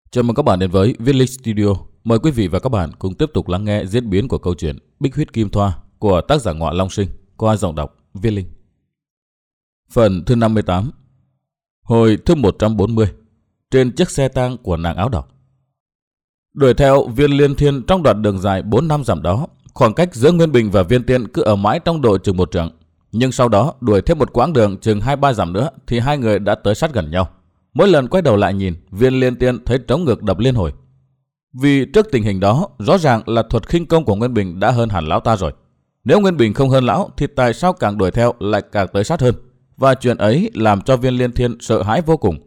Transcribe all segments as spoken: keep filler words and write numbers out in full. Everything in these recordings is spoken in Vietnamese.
Chào mừng các bạn đến với Viết Linh Studio. Mời quý vị và các bạn cùng tiếp tục lắng nghe diễn biến của câu chuyện Bích Huyết Kim Thoa của tác giả Ngọa Long Sinh qua giọng đọc Viết Linh. Phần thứ năm mươi tám. Hồi thứ một trăm bốn mươi. Trên chiếc xe tang của nàng áo đỏ. Đuổi theo Viên Liên Thiên trong đoạn đường dài bốn năm dặm đó, khoảng cách giữa Nguyên Bình và Viên Tiên cứ ở mãi trong độ chừng một trượng. Nhưng sau đó đuổi thêm một quãng đường chừng hai ba dặm nữa thì hai người đã tới sát gần nhau. Mỗi lần quay đầu lại nhìn, Viên Liên Tiên thấy trống ngực đập liên hồi. Vì trước tình hình đó, rõ ràng là thuật khinh công của Nguyên Bình đã hơn hẳn lão ta rồi. Nếu Nguyên Bình không hơn lão thì tại sao càng đuổi theo lại càng tới sát hơn? Và chuyện ấy làm cho Viên Liên Thiên sợ hãi vô cùng.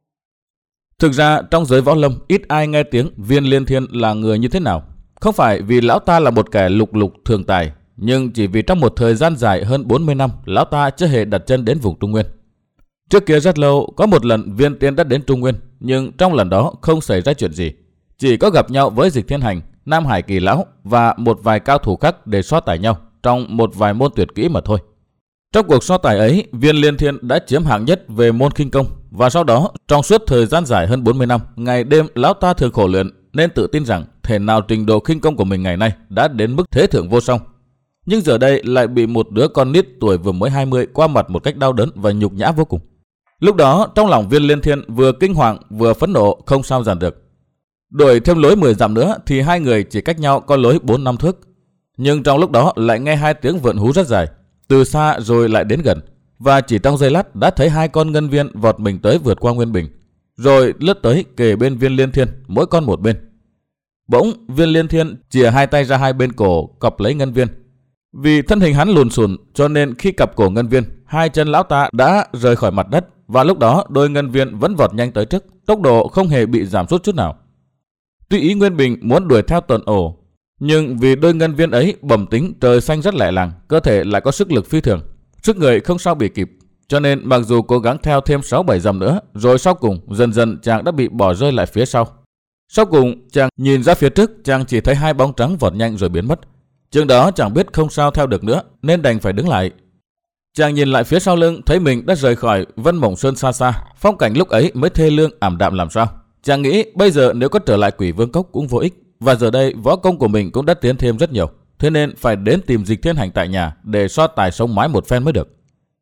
Thực ra trong giới võ lâm ít ai nghe tiếng Viên Liên Thiên là người như thế nào. Không phải vì lão ta là một kẻ lục lục thường tài, nhưng chỉ vì trong một thời gian dài hơn bốn mươi năm, lão ta chưa hề đặt chân đến vùng Trung Nguyên. Trước kia rất lâu, có một lần Viên Tiên đã đến Trung Nguyên, nhưng trong lần đó không xảy ra chuyện gì. Chỉ có gặp nhau với Dịch Thiên Hành, Nam Hải Kỳ Lão và một vài cao thủ khác để so tài nhau trong một vài môn tuyệt kỹ mà thôi. Trong cuộc so tài ấy, Viên Liên Thiên đã chiếm hạng nhất về môn khinh công, và sau đó trong suốt thời gian dài hơn bốn mươi năm, ngày đêm lão ta thường khổ luyện nên tự tin rằng thể nào trình độ khinh công của mình ngày nay đã đến mức thế thượng vô song. Nhưng giờ đây lại bị một đứa con nít tuổi vừa mới hai mươi qua mặt một cách đau đớn và nhục nhã vô cùng. Lúc đó trong lòng Viên Liên Thiên vừa kinh hoàng vừa phẫn nộ không sao dàn được. Đuổi thêm lối mười dặm nữa thì hai người chỉ cách nhau có lối bốn năm thước. Nhưng trong lúc đó lại nghe hai tiếng vượn hú rất dài, từ xa rồi lại đến gần, và chỉ trong giây lát đã thấy hai con ngân viên vọt mình tới vượt qua Nguyên Bình, rồi lướt tới kề bên Viên Liên Thiên, mỗi con một bên. Bỗng Viên Liên Thiên chìa hai tay ra hai bên cổ cọp lấy ngân viên. Vì thân hình hắn lùn xùn cho nên khi cặp cổ ngân viên, hai chân lão ta đã rời khỏi mặt đất, và lúc đó đôi ngân viên vẫn vọt nhanh tới trước, tốc độ không hề bị giảm sút chút nào. Tuy ý Nguyên Bình muốn đuổi theo tuần ổ, nhưng vì đôi ngân viên ấy bẩm tính trời xanh rất lẹ làng, cơ thể lại có sức lực phi thường, sức người không sao bị kịp, cho nên mặc dù cố gắng theo thêm sáu bảy dặm nữa, rồi sau cùng dần dần chàng đã bị bỏ rơi lại phía sau. Sau cùng chàng nhìn ra phía trước, chàng chỉ thấy hai bóng trắng vọt nhanh rồi biến mất. Chừng đó chẳng biết không sao theo được nữa nên đành phải đứng lại. Chàng nhìn lại phía sau lưng thấy mình đã rời khỏi Vân Mộng Sơn xa xa, phong cảnh lúc ấy mới thê lương ảm đạm làm sao. Chàng nghĩ bây giờ nếu có trở lại Quỷ Vương Cốc cũng vô ích, và giờ đây võ công của mình cũng đã tiến thêm rất nhiều, thế nên phải đến tìm Dịch Thiên Hành tại nhà để so tài sống mái một phen mới được.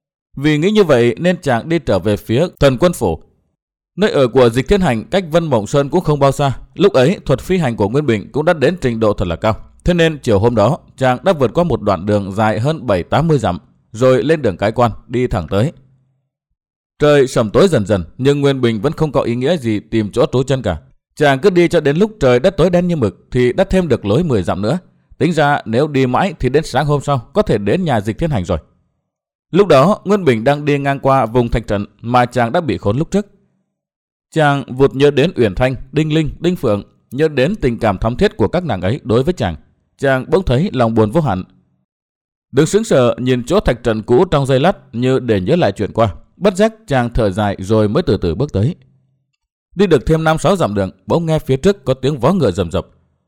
Vì nghĩ như vậy nên chàng đi trở về phía Thần Quân Phủ. Nơi ở của Dịch Thiên Hành cách Vân Mộng Sơn cũng không bao xa. Lúc ấy thuật phi hành của Nguyên Bình cũng đã đến trình độ thật là cao, thế nên chiều hôm đó chàng đã vượt qua một đoạn đường dài hơn bảy tám mươi dặm, rồi lên đường Cái Quan đi thẳng tới. Trời sầm tối dần dần, nhưng Nguyên Bình vẫn không có ý nghĩa gì tìm chỗ trú chân cả. Chàng cứ đi cho đến lúc trời đã tối đen như mực thì đã thêm được lối mười dặm nữa. Tính ra nếu đi mãi thì đến sáng hôm sau có thể đến nhà Dịch Thiên Hành rồi. Lúc đó Nguyên Bình đang đi ngang qua vùng thạch trận mà chàng đã bị khốn lúc trước. Chàng vụt nhớ đến Uyển Thanh, Đinh Linh, Đinh Phượng, nhớ đến tình cảm thắm thiết của các nàng ấy đối với chàng. Chàng bỗng thấy lòng buồn vô hạn. Đứng sững sờ nhìn chỗ thạch trận cũ trong giây lát như để nhớ lại chuyện qua. Bất giác chàng thở dài rồi mới từ từ bước tới. Đi được thêm năm sáu dặm đường, bỗng nghe phía trước có tiếng vó ngựa rầm rập.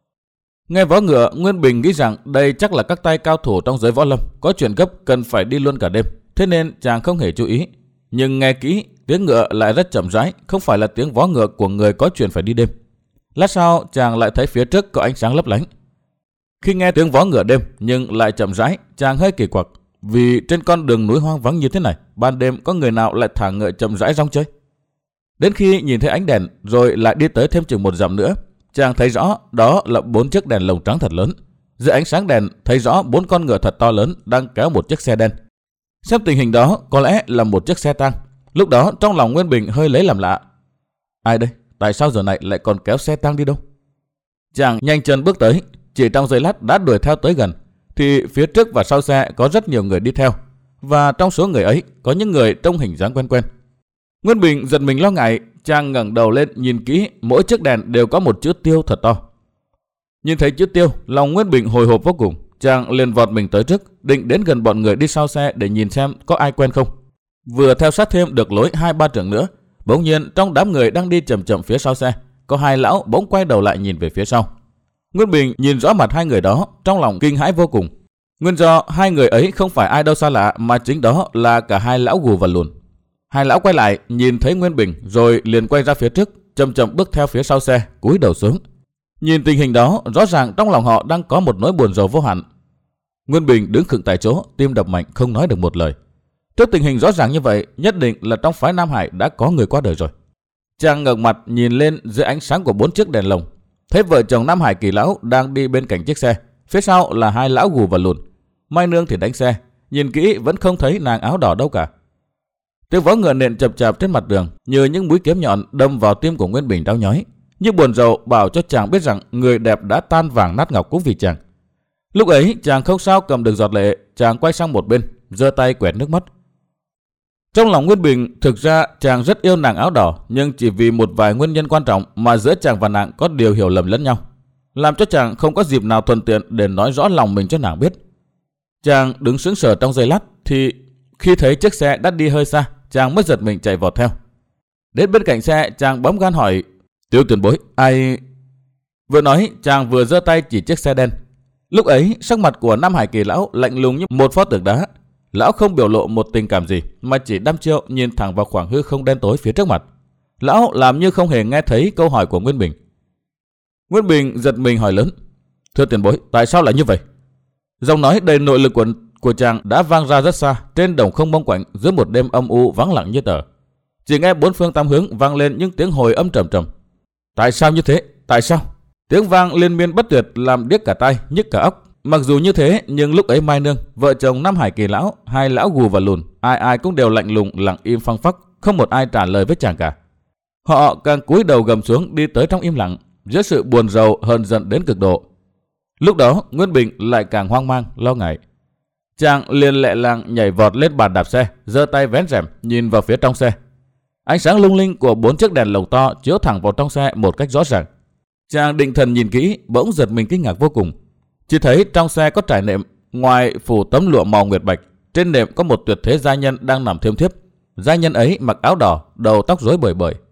Nghe vó ngựa, Nguyên Bình nghĩ rằng đây chắc là các tay cao thủ trong giới võ lâm, có chuyện gấp cần phải đi luôn cả đêm, thế nên chàng không hề chú ý. Nhưng nghe kỹ, tiếng ngựa lại rất chậm rãi, không phải là tiếng vó ngựa của người có chuyện phải đi đêm. Lát sau chàng lại thấy phía trước có ánh sáng lấp lánh. Khi nghe tiếng vó ngựa đêm nhưng lại chậm rãi, chàng hơi kỳ quặc, vì trên con đường núi hoang vắng như thế này, ban đêm có người nào lại thả ngựa chậm rãi rong chơi. Đến khi nhìn thấy ánh đèn rồi lại đi tới thêm chừng một dặm nữa, chàng thấy rõ đó là bốn chiếc đèn lồng trắng thật lớn. Dưới ánh sáng đèn thấy rõ bốn con ngựa thật to lớn đang kéo một chiếc xe đen. Xem tình hình đó có lẽ là một chiếc xe tang. Lúc đó trong lòng Nguyên Bình hơi lấy làm lạ. Ai đây? Tại sao giờ này lại còn kéo xe tang đi đâu? Chàng nhanh chân bước tới, chỉ trong giây lát đã đuổi theo tới gần. Thì phía trước và sau xe có rất nhiều người đi theo, và trong số người ấy có những người trông hình dáng quen quen. Nguyên Bình giật mình lo ngại, chàng ngẩng đầu lên nhìn kỹ, mỗi chiếc đèn đều có một chữ Tiêu thật to. Nhìn thấy chữ Tiêu, lòng Nguyên Bình hồi hộp vô cùng, chàng liền vọt mình tới trước, định đến gần bọn người đi sau xe để nhìn xem có ai quen không. Vừa theo sát thêm được lối hai ba trượng nữa, bỗng nhiên trong đám người đang đi chậm chậm phía sau xe, có hai lão bỗng quay đầu lại nhìn về phía sau. Nguyên Bình nhìn rõ mặt hai người đó, trong lòng kinh hãi vô cùng. Nguyên do hai người ấy không phải ai đâu xa lạ, mà chính đó là cả hai lão gù và lùn. Hai lão quay lại nhìn thấy Nguyên Bình rồi liền quay ra phía trước, chậm chậm bước theo phía sau xe, cúi đầu xuống. Nhìn tình hình đó, rõ ràng trong lòng họ đang có một nỗi buồn rầu vô hạn. Nguyên Bình đứng khựng tại chỗ, tim đập mạnh không nói được một lời. Trước tình hình rõ ràng như vậy, nhất định là trong phái Nam Hải đã có người qua đời rồi. Chàng ngẩng mặt nhìn lên dưới ánh sáng của bốn chiếc đèn lồng, thấy vợ chồng Nam Hải Kỳ lão đang đi bên cạnh chiếc xe, phía sau là hai lão gù và lùn. Mai Nương thì đánh xe, nhìn kỹ vẫn không thấy nàng áo đỏ đâu cả. Tiếng vó ngựa nện chập chạp trên mặt đường như những mũi kiếm nhọn đâm vào tim của Nguyên Bình đau nhói, như buồn rầu bảo cho chàng biết rằng người đẹp đã tan vàng nát ngọc cũng vì chàng. Lúc ấy chàng không sao cầm được giọt lệ, chàng quay sang một bên, giơ tay quẹt nước mắt. Trong lòng Nguyên Bình thực ra chàng rất yêu nàng áo đỏ, nhưng chỉ vì một vài nguyên nhân quan trọng mà giữa chàng và nàng có điều hiểu lầm lẫn nhau, làm cho chàng không có dịp nào thuận tiện để nói rõ lòng mình cho nàng biết. Chàng đứng sững sờ trong giây lát, thì khi thấy chiếc xe đã đi hơi xa, chàng mới giật mình chạy vọt theo. Đến bên cạnh xe, chàng bấm gan hỏi: "Tiêu tiền bối, ai?" Vừa nói, chàng vừa giơ tay chỉ chiếc xe đen. Lúc ấy, sắc mặt của Nam Hải Kỳ lão lạnh lùng như một pho tượng đá. Lão không biểu lộ một tình cảm gì, mà chỉ đăm chiêu nhìn thẳng vào khoảng hư không đen tối phía trước mặt. Lão làm như không hề nghe thấy câu hỏi của Nguyên Bình. Nguyên Bình giật mình hỏi lớn: "Thưa tiền bối, tại sao lại như vậy?" Giọng nói đầy nội lực của, của chàng đã vang ra rất xa, trên đồng không mông quạnh, giữa một đêm âm u vắng lặng như tờ. Chỉ nghe bốn phương tám hướng vang lên những tiếng hồi âm trầm trầm. "Tại sao như thế? Tại sao?" Tiếng vang liên miên bất tuyệt làm điếc cả tai, nhức cả óc. Mặc dù như thế, nhưng lúc ấy Mai Nương, vợ chồng Nam Hải Kỳ lão, hai lão gù và lùn, ai ai cũng đều lạnh lùng, lặng im phăng phắc, không một ai trả lời với chàng cả. Họ càng cúi đầu gầm xuống đi tới trong im lặng, giữa sự buồn rầu hờn giận đến cực độ. Lúc đó Nguyên Bình lại càng hoang mang, lo ngại. Chàng liền lẹ làng nhảy vọt lên bàn đạp xe, giơ tay vén rèm nhìn vào phía trong xe. Ánh sáng lung linh của bốn chiếc đèn lồng to chiếu thẳng vào trong xe một cách rõ ràng. Chàng định thần nhìn kỹ, bỗng giật mình kinh ngạc vô cùng. Chỉ thấy trong xe có trải nệm, ngoài phủ tấm lụa màu nguyệt bạch, trên nệm có một tuyệt thế giai nhân đang nằm thiêm thiếp. Giai nhân ấy mặc áo đỏ, đầu tóc rối bời bời.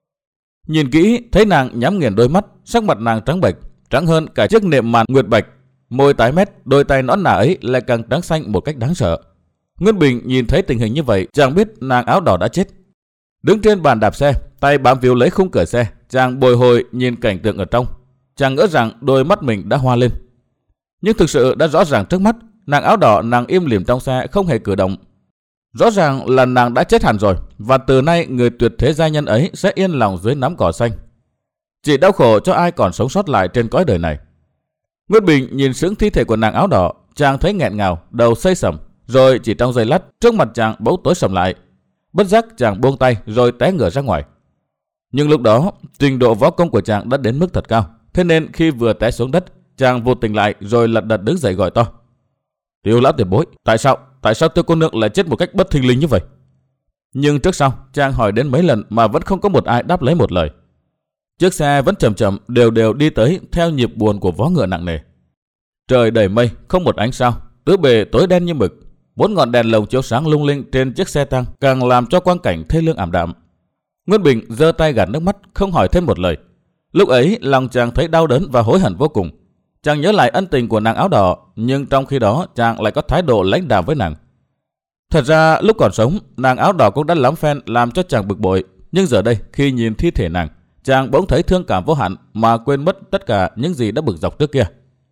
Nhìn kỹ thấy nàng nhắm nghiền đôi mắt, sắc mặt nàng trắng bệch, trắng hơn cả chiếc nệm màn nguyệt bạch, môi tái mét, đôi tay nõn nà ấy lại càng trắng xanh một cách đáng sợ. Nguyên Bình nhìn thấy tình hình như vậy, chàng biết nàng áo đỏ đã chết. Đứng trên bàn đạp xe, tay bám víu lấy khung cửa xe, chàng bồi hồi nhìn cảnh tượng ở trong. Chàng ngỡ rằng đôi mắt mình đã hoa lên. Nhưng thực sự đã rõ ràng trước mắt, nàng áo đỏ nàng im lìm trong xe không hề cử động. Rõ ràng là nàng đã chết hẳn rồi, và từ nay người tuyệt thế giai nhân ấy sẽ yên lòng dưới nắm cỏ xanh. Chỉ đau khổ cho ai còn sống sót lại trên cõi đời này. Nguyên Bình nhìn sững thi thể của nàng áo đỏ, chàng thấy nghẹn ngào, đầu xây sầm, rồi chỉ trong giây lát trước mặt chàng bỗng tối sầm lại. Bất giác chàng buông tay rồi té ngửa ra ngoài. Nhưng lúc đó trình độ võ công của chàng đã đến mức thật cao, thế nên khi vừa té xuống đất, chàng vụt tỉnh lại rồi lật đật đứng dậy gọi to: "Tiêu lão tiền bối, tại sao, tại sao Tiêu cô nương lại chết một cách bất thình lình như vậy?" Nhưng trước sau chàng hỏi đến mấy lần mà vẫn không có một ai đáp lấy một lời. Chiếc xe vẫn chậm chậm đều đều đi tới theo nhịp buồn của vó ngựa nặng nề. Trời đầy mây, không một ánh sao, tứ bề tối đen như mực. Bốn ngọn đèn lồng chiếu sáng lung linh trên chiếc xe tăng càng làm cho quang cảnh thê lương ảm đạm. Nguyên Bình giơ tay gạt nước mắt, không hỏi thêm một lời. Lúc ấy lòng chàng thấy đau đớn và hối hận vô cùng. Chàng nhớ lại ân tình của nàng áo đỏ, nhưng trong khi đó chàng lại có thái độ lãnh đạm với nàng. Thật ra lúc còn sống, nàng áo đỏ cũng đã lắm phen làm cho chàng bực bội, nhưng giờ đây khi nhìn thi thể nàng, chàng bỗng thấy thương cảm vô hạn mà quên mất tất cả những gì đã bực dọc trước kia.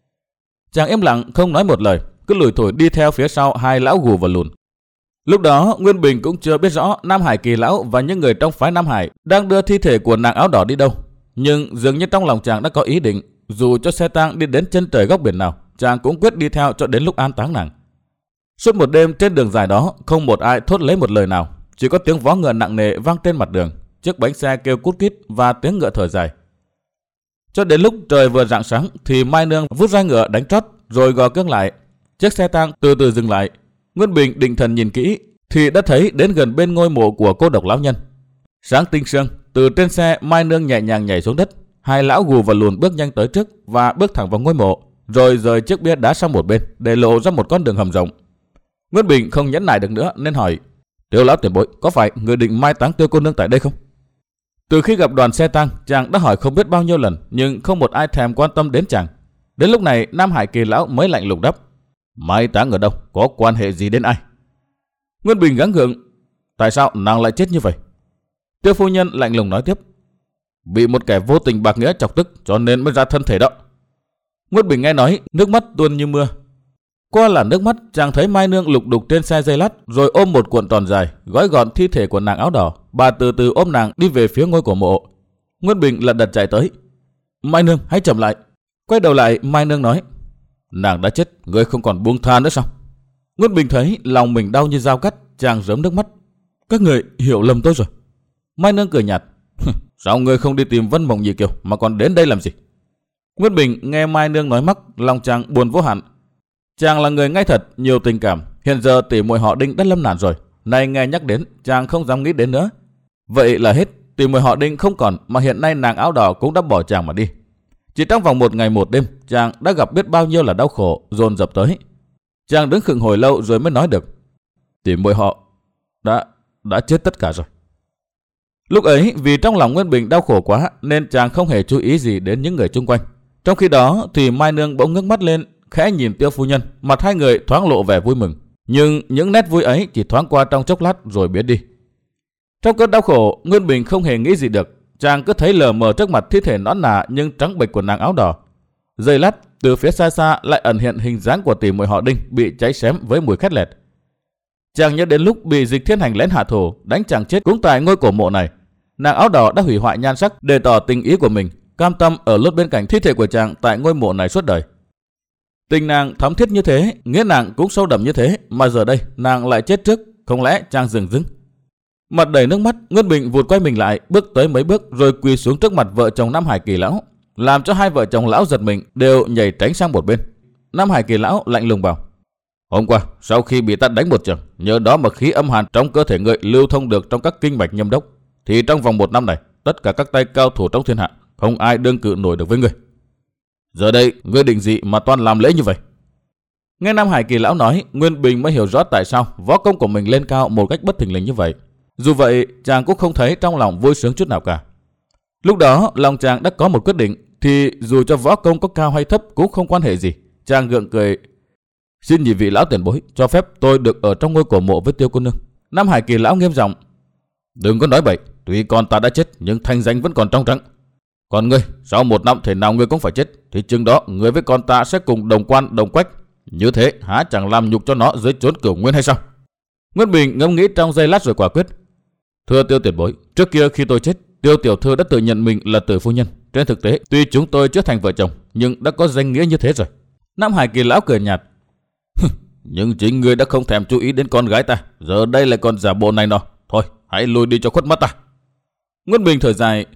Chàng im lặng không nói một lời, cứ lủi thủi đi theo phía sau hai lão gù và lùn. Lúc đó Nguyên Bình cũng chưa biết rõ Nam Hải Kỳ lão và những người trong phái Nam Hải đang đưa thi thể của nàng áo đỏ đi đâu, nhưng dường như trong lòng chàng đã có ý định, dù cho xe tang đi đến chân trời góc biển nào, chàng cũng quyết đi theo cho đến lúc an táng nàng. Suốt một đêm trên đường dài đó, không một ai thốt lấy một lời nào, chỉ có tiếng vó ngựa nặng nề vang trên mặt đường, chiếc bánh xe kêu cút kít và tiếng ngựa thở dài. Cho đến lúc trời vừa rạng sáng thì Mai Nương vút roi ngựa đánh trót rồi gò cương lại. Chiếc xe tang từ từ dừng lại. Nguyên Bình định thần nhìn kỹ thì đã thấy đến gần bên ngôi mộ của cô độc lão nhân. Sáng tinh sương, từ trên xe Mai Nương nhẹ nhàng nhảy xuống đất. Hai lão gù và lùn bước nhanh tới trước và bước thẳng vào ngôi mộ, rồi rời chiếc bia đá sang một bên để lộ ra một con đường hầm rộng. Nguyên Bình không nhẫn nại được nữa nên hỏi: "Tiêu lão tiền bối, có phải người định mai táng Tiêu cô nương tại đây không?" Từ khi gặp đoàn xe tang, chàng đã hỏi không biết bao nhiêu lần, nhưng không một ai thèm quan tâm đến chàng. Đến lúc này Nam Hải Kỳ lão mới lạnh lùng đáp: "Mai táng ở đâu, có quan hệ gì đến ai?" Nguyên Bình gắng gượng: "Tại sao nàng lại chết như vậy?" Tiêu phu nhân lạnh lùng nói tiếp: Bị một kẻ vô tình bạc nghĩa chọc tức cho nên mới ra thân thể đó. Nguyễn Bình nghe nói, nước mắt tuôn như mưa. Qua làn nước mắt, chàng thấy Mai Nương lục đục trên xe dây lát, rồi ôm một cuộn tròn dài, gói gọn thi thể của nàng áo đỏ. Bà từ từ ôm nàng đi về phía ngôi cổ mộ. Nguyễn Bình lật đật chạy tới. Mai Nương, hãy chậm lại. Quay đầu lại, Mai Nương nói, nàng đã chết, ngươi không còn buông tha nữa sao? Nguyễn Bình thấy lòng mình đau như dao cắt, chàng rớm nước mắt. Các người hiểu lầm tôi rồi. Mai Nương cười nhạt. Sao ngươi không đi tìm Vân Mộng Nhị Kiều mà còn đến đây làm gì? Nguyễn Bình nghe Mai Nương nói mắc, lòng chàng buồn vô hạn. Chàng là người ngay thật, nhiều tình cảm. Hiện giờ tỷ muội họ Đinh đã lâm nạn rồi. Nay nghe nhắc đến, chàng không dám nghĩ đến nữa. Vậy là hết, tỷ muội họ Đinh không còn, mà hiện nay nàng áo đỏ cũng đã bỏ chàng mà đi. Chỉ trong vòng một ngày một đêm, chàng đã gặp biết bao nhiêu là đau khổ dồn dập tới. Chàng đứng khựng hồi lâu rồi mới nói được. Tỷ muội họ đã đã chết tất cả rồi. Lúc ấy vì trong lòng Nguyễn Bình đau khổ quá nên chàng không hề chú ý gì đến những người chung quanh. Trong khi đó thì Mai Nương bỗng ngước mắt lên, khẽ nhìn Tiêu phu nhân, mặt hai người thoáng lộ vẻ vui mừng. Nhưng những nét vui ấy chỉ thoáng qua trong chốc lát rồi biến đi. Trong cơn đau khổ, Nguyễn Bình không hề nghĩ gì được. Chàng cứ thấy lờ mờ trước mặt thi thể nõn nà nhưng trắng bệch của nàng áo đỏ. Giây lát, từ phía xa xa lại ẩn hiện hình dáng của tỷ muội họ Đinh bị cháy xém với mùi khét lẹt. Chàng nhớ đến lúc bị Dịch Thiên Hành lén hạ thủ, đánh chàng chết cũng tại ngôi cổ mộ này. Nàng áo đỏ đã hủy hoại nhan sắc để tỏ tình ý của mình, cam tâm ở lốt bên cạnh thi thể của chàng tại ngôi mộ này suốt đời. Tình nàng thắm thiết như thế, nghĩa nàng cũng sâu đậm như thế, mà giờ đây nàng lại chết trước, không lẽ chàng dừng dưng? Mặt đầy nước mắt, Nguyễn Bình vụt quay mình lại, bước tới mấy bước rồi quỳ xuống trước mặt vợ chồng Nam Hải Kỳ lão, làm cho hai vợ chồng lão giật mình, đều nhảy tránh sang một bên. Nam Hải Kỳ lão lạnh lùng bảo: Hôm qua, sau khi bị ta đánh một trận, nhờ đó mà khí âm hàn trong cơ thể ngươi lưu thông được trong các kinh mạch nhâm đốc, thì trong vòng một năm này, tất cả các tay cao thủ trong thiên hạ, không ai đương cự nổi được với ngươi. Giờ đây, ngươi định gì mà toàn làm lễ như vậy? Nghe Nam Hải Kỳ lão nói, Nguyên Bình mới hiểu rõ tại sao võ công của mình lên cao một cách bất thình lình như vậy. Dù vậy, chàng cũng không thấy trong lòng vui sướng chút nào cả. Lúc đó, lòng chàng đã có một quyết định, thì dù cho võ công có cao hay thấp cũng không quan hệ gì. Chàng gượng cười: Xin nhị vị lão tiền bối cho phép tôi được ở trong ngôi cổ mộ với Tiêu cô nương. Nam Hải Kỳ lão nghiêm giọng: Đừng có nói bậy, tuy con ta đã chết nhưng thanh danh vẫn còn trong trắng. Còn ngươi, sau một năm thể nào ngươi cũng phải chết, thì chừng đó ngươi với con ta sẽ cùng đồng quan đồng quách. Như thế há chẳng làm nhục cho nó dưới chốn Cửu Nguyên hay sao? Nguyễn Bình ngẫm nghĩ trong giây lát rồi quả quyết: Thưa Tiêu tiền bối, trước kia khi tôi chết, Tiêu tiểu thư đã tự nhận mình là tử phu nhân. Trên thực tế, tuy chúng tôi chưa thành vợ chồng, nhưng đã có danh nghĩa như thế rồi. Nam Hải Kỳ lão cười nhạt: Nhưng chính ngươi đã không thèm chú ý đến con gái ta, giờ đây lại còn giả bộ này nọ. Thôi, hãy lùi đi cho khuất mắt ta. Nguyễn Bình thở dài: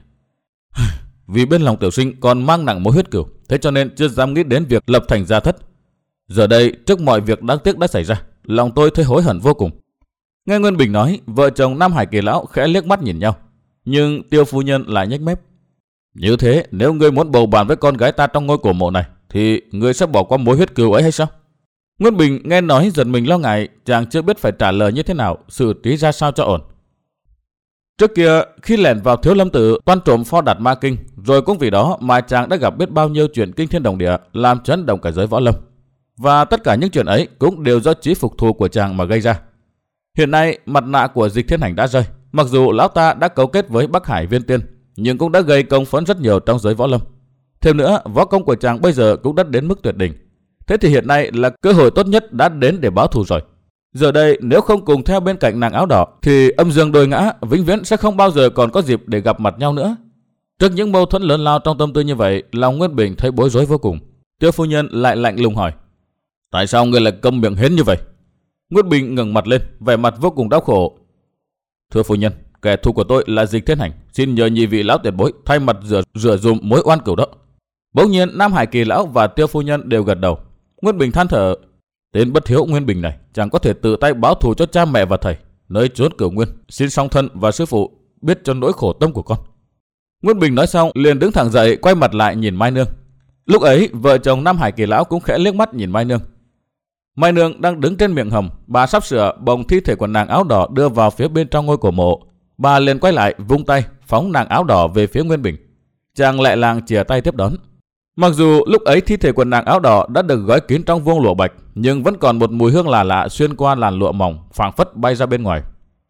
Vì bên lòng tiểu sinh còn mang nặng mối huyết cửu, thế cho nên chưa dám nghĩ đến việc lập thành gia thất. Giờ đây, trước mọi việc đáng tiếc đã xảy ra, lòng tôi thấy hối hận vô cùng. Nghe Nguyễn Bình nói, vợ chồng Nam Hải Kỳ lão khẽ liếc mắt nhìn nhau, nhưng Tiêu phu nhân lại nhếch mép: Như thế, nếu ngươi muốn bầu bạn với con gái ta trong ngôi cổ mộ này, thì ngươi sẽ bỏ qua mối huyết cừu ấy hay sao? Nguyễn Bình nghe nói giật mình lo ngại, chàng chưa biết phải trả lời như thế nào, xử trí ra sao cho ổn. Trước kia, khi lẻn vào Thiếu Lâm Tự toan trộm pho đạt ma kinh, rồi cũng vì đó mà chàng đã gặp biết bao nhiêu chuyện kinh thiên động địa, làm chấn động cả giới võ lâm. Và tất cả những chuyện ấy cũng đều do chí phục thù của chàng mà gây ra. Hiện nay, mặt nạ của Dịch Thiên Hành đã rơi. Mặc dù lão ta đã cấu kết với Bắc Hải Viên Tiên, nhưng cũng đã gây công phẫn rất nhiều trong giới võ lâm. Thêm nữa, võ công của chàng bây giờ cũng đã đến mức tuyệt đỉnh. Thế thì hiện nay là cơ hội tốt nhất đã đến để báo thù rồi. Giờ đây, nếu không cùng theo bên cạnh nàng áo đỏ, thì âm dương đôi ngã vĩnh viễn sẽ không bao giờ còn có dịp để gặp mặt nhau nữa. Trước những mâu thuẫn lớn lao trong tâm tư như vậy, lòng Nguyễn Bình thấy bối rối vô cùng. Tiêu phu nhân lại lạnh lùng hỏi: Tại sao ngươi lại câm miệng hến như vậy? Nguyễn Bình ngẩng mặt lên, vẻ mặt vô cùng đau khổ: Thưa phu nhân, kẻ thù của tôi là Dịch Thiên Hành, xin nhờ nhị vị lão tiền bối thay mặt rửa rửa dùm mối oan cửu đó. Bỗng nhiên Nam Hải Kỳ lão và Tiêu phu nhân đều gật đầu. Nguyễn Bình than thở: Tên bất hiếu Nguyên Bình này chẳng có thể tự tay báo thù cho cha mẹ và thầy, nơi chốn Cửu Nguyên, xin song thân và sư phụ biết cho nỗi khổ tâm của con. Nguyễn Bình nói xong liền đứng thẳng dậy, quay mặt lại nhìn Mai Nương. Lúc ấy vợ chồng Nam Hải Kỳ lão cũng khẽ liếc mắt nhìn Mai Nương. Mai Nương đang đứng trên miệng hầm, bà sắp sửa bồng thi thể của nàng áo đỏ đưa vào phía bên trong ngôi cổ mộ. Bà liền quay lại vung tay phóng nàng áo đỏ về phía Nguyên Bình. Chàng lẹ làng chìa tay tiếp đón. Mặc dù lúc ấy thi thể của nàng áo đỏ đã được gói kín trong vuông lụa bạch, nhưng vẫn còn một mùi hương lạ lạ xuyên qua làn lụa mỏng, phảng phất bay ra bên ngoài.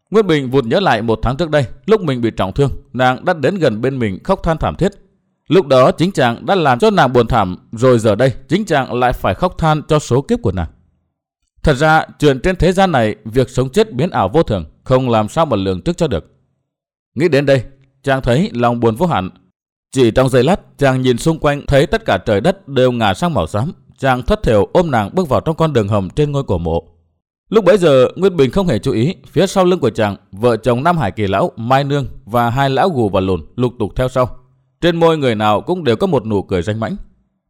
Nguyên Bình vụt nhớ lại một tháng trước đây, lúc mình bị trọng thương, nàng đã đến gần bên mình khóc than thảm thiết. Lúc đó chính chàng đã làm cho nàng buồn thảm, rồi giờ đây chính chàng lại phải khóc than cho số kiếp của nàng. Thật ra chuyện trên thế gian này, việc sống chết biến ảo vô thường, không làm sao mà lường trước cho được. Nghĩ đến đây, chàng thấy lòng buồn vô hạn. Chỉ trong giây lát, chàng nhìn xung quanh thấy tất cả trời đất đều ngả sang màu xám. Chàng thất thểu ôm nàng bước vào trong con đường hầm trên ngôi cổ mộ. Lúc bấy giờ Nguyên Bình không hề chú ý, phía sau lưng của chàng, vợ chồng Nam Hải Kỳ Lão, Mai Nương và hai lão gù và lùn lục tục theo sau. Trên môi người nào cũng đều có một nụ cười danh mãnh.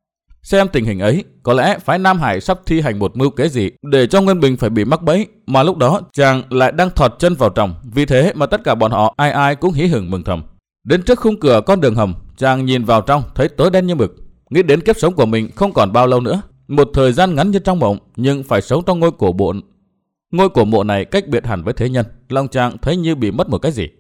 Xem tình hình ấy, có lẽ phái Nam Hải sắp thi hành một mưu kế gì để cho Nguyên Bình phải bị mắc bẫy, mà lúc đó chàng lại đang thọt chân vào trong, vì thế mà tất cả bọn họ ai ai cũng hí hửng mừng thầm. Đến trước khung cửa con đường hầm, chàng nhìn vào trong thấy tối đen như mực, nghĩ đến kiếp sống của mình không còn bao lâu nữa, một thời gian ngắn như trong mộng, nhưng phải sống trong ngôi cổ mộ. Ngôi cổ mộ này cách biệt hẳn với thế nhân, lòng chàng thấy như bị mất một cái gì.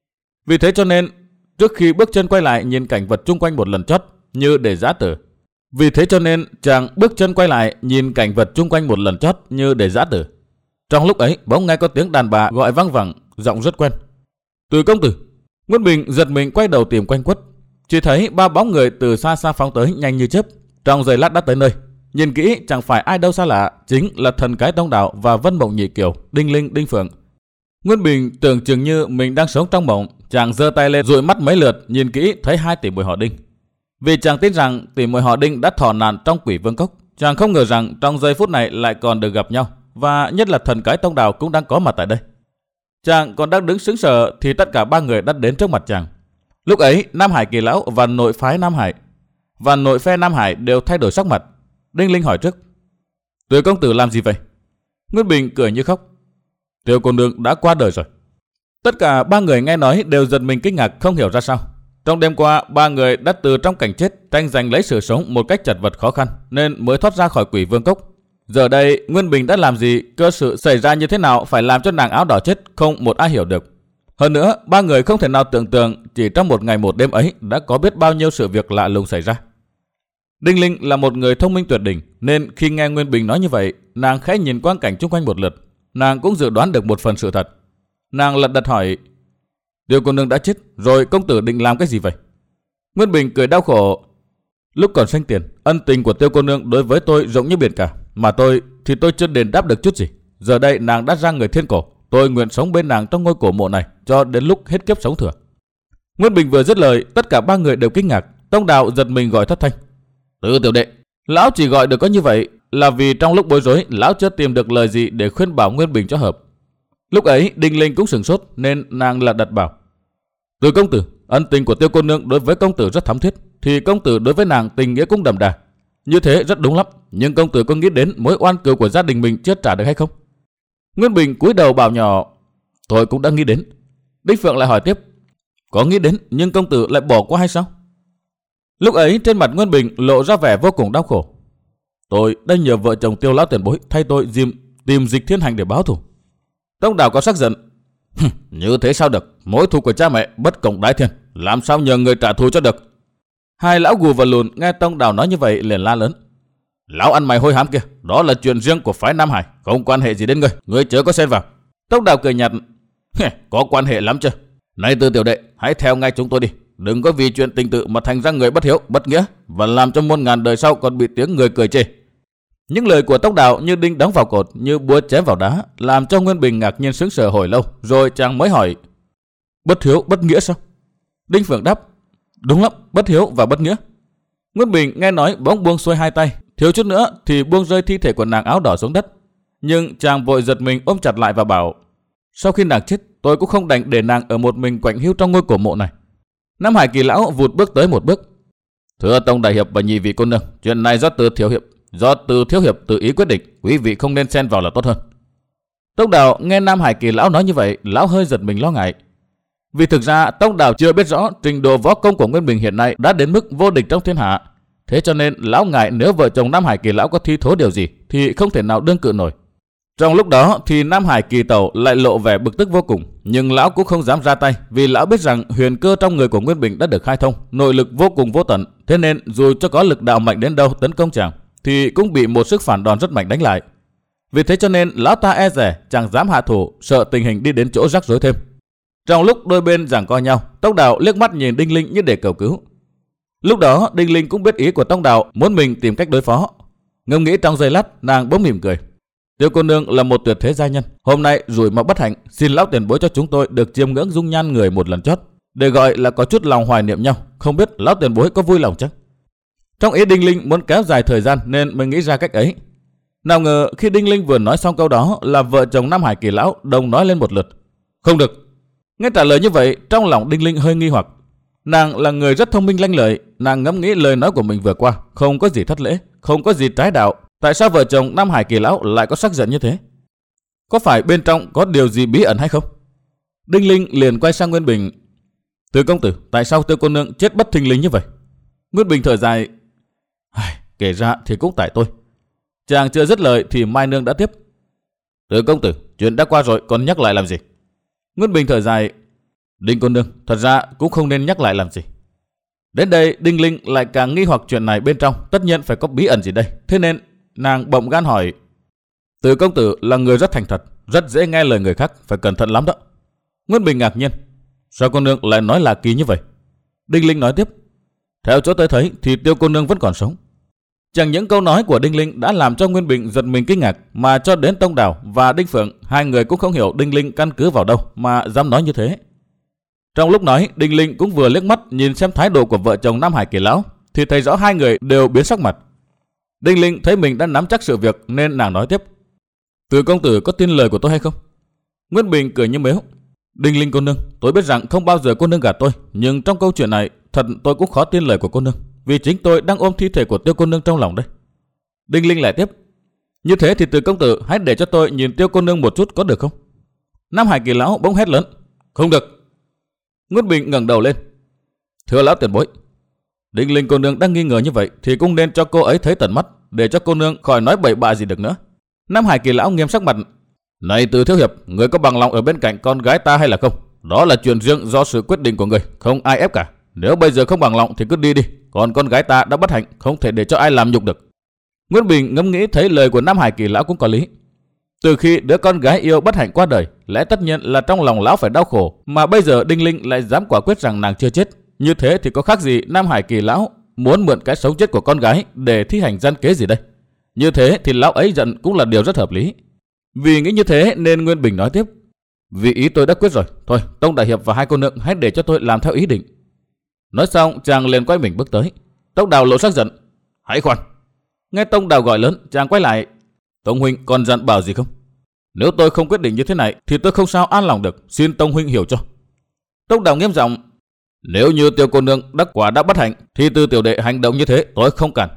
Vì thế cho nên trước khi bước chân quay lại nhìn cảnh vật chung quanh một lần chót như để giã tử. Vì thế cho nên chàng bước chân quay lại nhìn cảnh vật chung quanh một lần chót như để giã tử. Trong lúc ấy bỗng nghe có tiếng đàn bà gọi vang vẳng, giọng rất quen. Từ công tử. Nguyên Bình giật mình quay đầu tìm quanh quất, chỉ thấy ba bóng người từ xa xa phóng tới nhanh như chớp. Trong giây lát đã tới nơi. Nhìn kỹ chẳng phải ai đâu xa lạ, chính là thần cái Tông Đạo và Vân Mộng Nhị Kiều, Đinh Linh, Đinh Phượng. Nguyên Bình tưởng chừng như mình đang sống trong mộng, chàng giơ tay lên dụi mắt mấy lượt, nhìn kỹ thấy hai tỷ muội họ Đinh. Vì chàng tin rằng tỷ muội họ Đinh đã thọ nạn trong Quỷ Vương Cốc, chàng không ngờ rằng trong giây phút này lại còn được gặp nhau, và nhất là thần cái Tông Đạo cũng đang có mặt tại đây. Chàng còn đang đứng sững sờ thì tất cả ba người đã đến trước mặt chàng. Lúc ấy Nam Hải Kỳ Lão và nội phái Nam Hải và nội phe Nam Hải đều thay đổi sắc mặt. Đinh Linh hỏi trước. Từ công tử làm gì vậy? Nguyên Bình cười như khóc. Tiểu cô nương đã qua đời rồi. Tất cả ba người nghe nói đều giật mình kinh ngạc không hiểu ra sao. Trong đêm qua ba người đã từ trong cảnh chết tranh giành lấy sự sống một cách chật vật khó khăn nên mới thoát ra khỏi Quỷ Vương Cốc. Giờ đây Nguyên Bình đã làm gì, cơ sự xảy ra như thế nào phải làm cho nàng áo đỏ chết, không một ai hiểu được. Hơn nữa ba người không thể nào tưởng tượng chỉ trong một ngày một đêm ấy đã có biết bao nhiêu sự việc lạ lùng xảy ra. Đinh Linh là một người thông minh tuyệt đỉnh, nên khi nghe Nguyên Bình nói như vậy, nàng khẽ nhìn quang cảnh chung quanh một lượt, nàng cũng dự đoán được một phần sự thật. Nàng lật đật hỏi: Tiểu cô nương đã chết, rồi công tử định làm cái gì vậy? Nguyên Bình cười đau khổ: Lúc còn sinh tiền, ân tình của Tiêu cô nương đối với tôi rộng như biển cả, mà tôi thì tôi chưa đền đáp được chút gì. Giờ đây nàng đã ra người thiên cổ, tôi nguyện sống bên nàng trong ngôi cổ mộ này cho đến lúc hết kiếp sống thừa. Nguyên Bình vừa dứt lời, tất cả ba người đều kinh ngạc. Tông Đạo giật mình gọi thất thanh: Từ tiểu đệ. Lão chỉ gọi được có như vậy là vì trong lúc bối rối, lão chưa tìm được lời gì để khuyên bảo Nguyên Bình cho hợp. Lúc ấy Đinh Linh cũng sửng sốt nên nàng lật đật bảo: Từ công tử, ân tình của Tiêu cô nương đối với công tử rất thắm thiết, thì công tử đối với nàng tình nghĩa cũng đậm đà. Như thế rất đúng lắm, nhưng công tử có nghĩ đến mối oan cừu của gia đình mình chưa trả được hay không? Nguyên Bình cúi đầu bảo nhỏ: Tôi cũng đã nghĩ đến. Đinh Phượng lại hỏi tiếp: Có nghĩ đến nhưng công tử lại bỏ qua hay sao? Lúc ấy trên mặt Nguyên Bình lộ ra vẻ vô cùng đau khổ. Tôi đã nhờ vợ chồng Tiêu lão tiền bối thay tôi dìm, tìm Dịch Thiên Hành để báo thù. Tông Đạo có sắc giận: Như thế sao được, mối thù của cha mẹ bất cộng đái thiên, làm sao nhờ người trả thù cho được? Hai lão gù và lùn nghe Tông Đạo nói như vậy liền la lớn: Lão ăn mày hôi hám kia, đó là chuyện riêng của phái Nam Hải, không quan hệ gì đến ngươi, ngươi chớ có xen vào. Tông Đạo cười nhạt: Có quan hệ lắm chứ. Này Từ tiểu đệ, hãy theo ngay chúng tôi đi, đừng có vì chuyện tình tự mà thành ra người bất hiếu, bất nghĩa, và làm cho muôn ngàn đời sau còn bị tiếng người cười chê. Những lời của Tông Đạo như đinh đóng vào cột, như búa chém vào đá, làm cho Nguyên Bình ngạc nhiên sững sờ hồi lâu, rồi chàng mới hỏi: Bất hiếu, bất nghĩa sao? Đinh Phượng đáp: Đúng lắm, bất hiếu và bất nghĩa. Nguyên Bình nghe nói bỗng buông xuôi hai tay, thiếu chút nữa thì buông rơi thi thể của nàng áo đỏ xuống đất. Nhưng chàng vội giật mình ôm chặt lại và bảo: Sau khi nàng chết, tôi cũng không đành để nàng ở một mình quạnh hiu trong ngôi cổ mộ này. Nam Hải Kỳ Lão vụt bước tới một bước: Thưa Tông đại hiệp và nhị vị cô nương, chuyện này do Từ thiếu hiệp, do Từ thiếu hiệp tự ý quyết định, quý vị không nên xen vào là tốt hơn. Tông Đạo nghe Nam Hải Kỳ Lão nói như vậy, lão hơi giật mình lo ngại. Vì thực ra Tông Đạo chưa biết rõ trình độ võ công của Nguyên Bình hiện nay đã đến mức vô địch trong thiên hạ, thế cho nên lão ngại nếu vợ chồng Nam Hải Kỳ Lão có thi thố điều gì thì không thể nào đương cự nổi. Trong lúc đó thì Nam Hải Kỳ Tẩu lại lộ vẻ bực tức vô cùng, nhưng lão cũng không dám ra tay, vì lão biết rằng huyền cơ trong người của Nguyên Bình đã được khai thông, nội lực vô cùng vô tận, thế nên dù cho có lực đạo mạnh đến đâu tấn công chàng thì cũng bị một sức phản đòn rất mạnh đánh lại. Vì thế cho nên lão ta e dè chẳng dám hạ thủ, sợ tình hình đi đến chỗ rắc rối thêm. Trong lúc đôi bên giằng co nhau, Tông Đào liếc mắt nhìn Đinh Linh như để cầu cứu. Lúc đó Đinh Linh cũng biết ý của Tông Đào, muốn mình tìm cách đối phó. Ngẫm nghĩ trong giây lát, nàng bỗng mỉm cười. Tiêu cô nương là một tuyệt thế gia nhân, hôm nay rủi mà bất hạnh, xin lão tiền bối cho chúng tôi được chiêm ngưỡng dung nhan người một lần chót, để gọi là có chút lòng hoài niệm nhau. Không biết lão tiền bối có vui lòng chăng? Trong ý Đinh Linh muốn kéo dài thời gian nên mới nghĩ ra cách ấy. Nào ngờ khi Đinh Linh vừa nói xong câu đó là vợ chồng Nam Hải Kỳ lão đồng nói lên một lượt. Không được. Nghe trả lời như vậy, trong lòng Đinh Linh hơi nghi hoặc. Nàng là người rất thông minh lanh lợi, nàng ngẫm nghĩ lời nói của mình vừa qua không có gì thất lễ, không có gì trái đạo. Tại sao vợ chồng Nam Hải Kỳ lão lại có sắc giận như thế? Có phải bên trong có điều gì bí ẩn hay không? Đinh Linh liền quay sang Nguyên Bình. Từ công tử, tại sao Tiêu cô nương chết bất thình lình như vậy? Nguyên Bình thở dài. Kể ra thì cũng tại tôi. Chàng chưa dứt lời thì Mai Nương đã tiếp. Từ công tử, chuyện đã qua rồi còn nhắc lại làm gì? Nguyên Bình thở dài. Đinh cô nương, thật ra cũng không nên nhắc lại làm gì. Đến đây Đinh Linh lại càng nghi hoặc chuyện này bên trong tất nhiên phải có bí ẩn gì đây. Thế nên nàng bỗng gan hỏi. Từ công tử là người rất thành thật, rất dễ nghe lời người khác, phải cẩn thận lắm đó. Nguyên Bình ngạc nhiên. Sao cô nương lại nói là kỳ như vậy? Đinh Linh nói tiếp. Theo chỗ tôi thấy thì Tiêu cô nương vẫn còn sống. Chẳng những câu nói của Đinh Linh đã làm cho Nguyên Bình giật mình kinh ngạc, mà cho đến Tông Đào và Đinh Phượng, hai người cũng không hiểu Đinh Linh căn cứ vào đâu mà dám nói như thế. Trong lúc nói, Đinh Linh cũng vừa liếc mắt nhìn xem thái độ của vợ chồng Nam Hải Kỳ lão, thì thấy rõ hai người đều biến sắc mặt. Đinh Linh thấy mình đã nắm chắc sự việc nên nàng nói tiếp. Từ công tử có tin lời của tôi hay không? Nguyên Bình cười như mếu. Đinh Linh cô nương, tôi biết rằng không bao giờ cô nương gạt tôi, nhưng trong câu chuyện này thật tôi cũng khó tin lời của cô nương, vì chính tôi đang ôm thi thể của Tiêu cô nương trong lòng đây. Đinh Linh lại tiếp. Như thế thì Từ công tử hãy để cho tôi nhìn Tiêu cô nương một chút có được không? Nam Hải Kỳ lão bỗng hét lớn. Không được. Nguyên Bình ngẩng đầu lên. Thưa lão tiền bối, Đinh Linh cô nương đang nghi ngờ như vậy thì cũng nên cho cô ấy thấy tận mắt, để cho cô nương khỏi nói bậy bạ gì được nữa. Nam Hải Kỳ lão nghiêm sắc mặt. Này Từ thiếu hiệp, người có bằng lòng ở bên cạnh con gái ta hay là không? Đó là chuyện riêng do sự quyết định của người, không ai ép cả. Nếu bây giờ không bằng lòng thì cứ đi đi, còn con gái ta đã bất hạnh, không thể để cho ai làm nhục được. Nguyên Bình ngẫm nghĩ thấy lời của Nam Hải Kỳ lão cũng có lý. Từ khi đứa con gái yêu bất hạnh qua đời, lẽ tất nhiên là trong lòng lão phải đau khổ, mà bây giờ Đinh Linh lại dám quả quyết rằng nàng chưa chết. Như thế thì có khác gì Nam Hải Kỳ lão muốn mượn cái sống chết của con gái để thi hành gian kế gì đây? Như thế thì lão ấy giận cũng là điều rất hợp lý. Vì nghĩ như thế nên Nguyên Bình nói tiếp. Vì ý tôi đã quyết rồi, thôi Tông đại hiệp và hai cô nương hãy để cho tôi làm theo ý định. Nói xong chàng liền quay mình bước tới. Tông Đào lộ sắc giận. Hãy khoan. Nghe Tông Đào gọi lớn, chàng quay lại. Tông huynh còn dặn bảo gì không? Nếu tôi không quyết định như thế này thì tôi không sao an lòng được, xin Tông huynh hiểu cho. Tông Đào nghiêm giọng. Nếu như Tiêu cô nương đắc quả đã bất hạnh thì Từ tiểu đệ hành động như thế tôi không cản.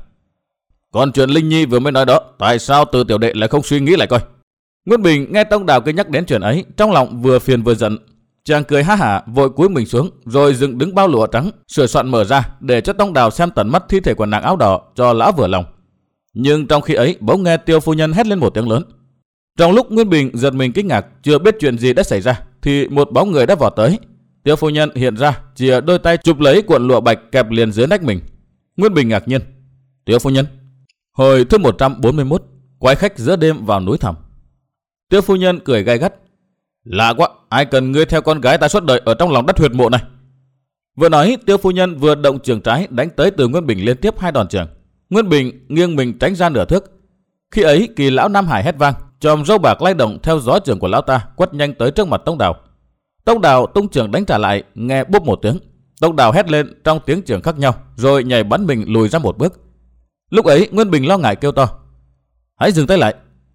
Còn chuyện Linh Nhi vừa mới nói đó, tại sao Từ tiểu đệ lại không suy nghĩ lại coi? Nguyên Bình nghe Tông Đào cứ nhắc đến chuyện ấy, trong lòng vừa phiền vừa giận. Chàng cười ha hả, vội cúi mình xuống, rồi dựng đứng bao lụa trắng, sửa soạn mở ra để cho Tông Đào xem tận mắt thi thể của nàng áo đỏ cho lão vừa lòng. Nhưng trong khi ấy, bỗng nghe Tiêu phu nhân hét lên một tiếng lớn. Trong lúc Nguyên Bình giật mình kinh ngạc, chưa biết chuyện gì đã xảy ra, thì một bóng người đã vọt tới. Tiêu phu nhân hiện ra, chìa đôi tay chụp lấy cuộn lụa bạch kẹp liền dưới nách mình. Nguyên Bình ngạc nhiên. Tiêu phu nhân. Hồi thứ một trăm bốn mươi mốt, quái khách giữa đêm vào núi thẳm. Tiêu phu nhân cười gay gắt. Lạ quá, ai cần ngươi theo con gái ta suốt đời ở trong lòng đất huyệt mộ này? Vừa nói, Tiêu phu nhân vừa động trường trái đánh tới từ Nguyên Bình liên tiếp hai đòn trường. Nguyên Bình nghiêng mình tránh ra nửa thước. Khi ấy, Kỳ lão Nam Hải hét vang, chòm râu bạc lay động theo gió trường của lão ta quất nhanh tới trước mặt Tông Đào. Tông Đào tung trường đánh trả lại, nghe bốp một tiếng. Tông Đào hét lên trong tiếng trường khác nhau, rồi nhảy bắn mình lùi ra một bước. Lúc ấy, Nguyên Bình lo ngại kêu to. Hãy dừng tay lại.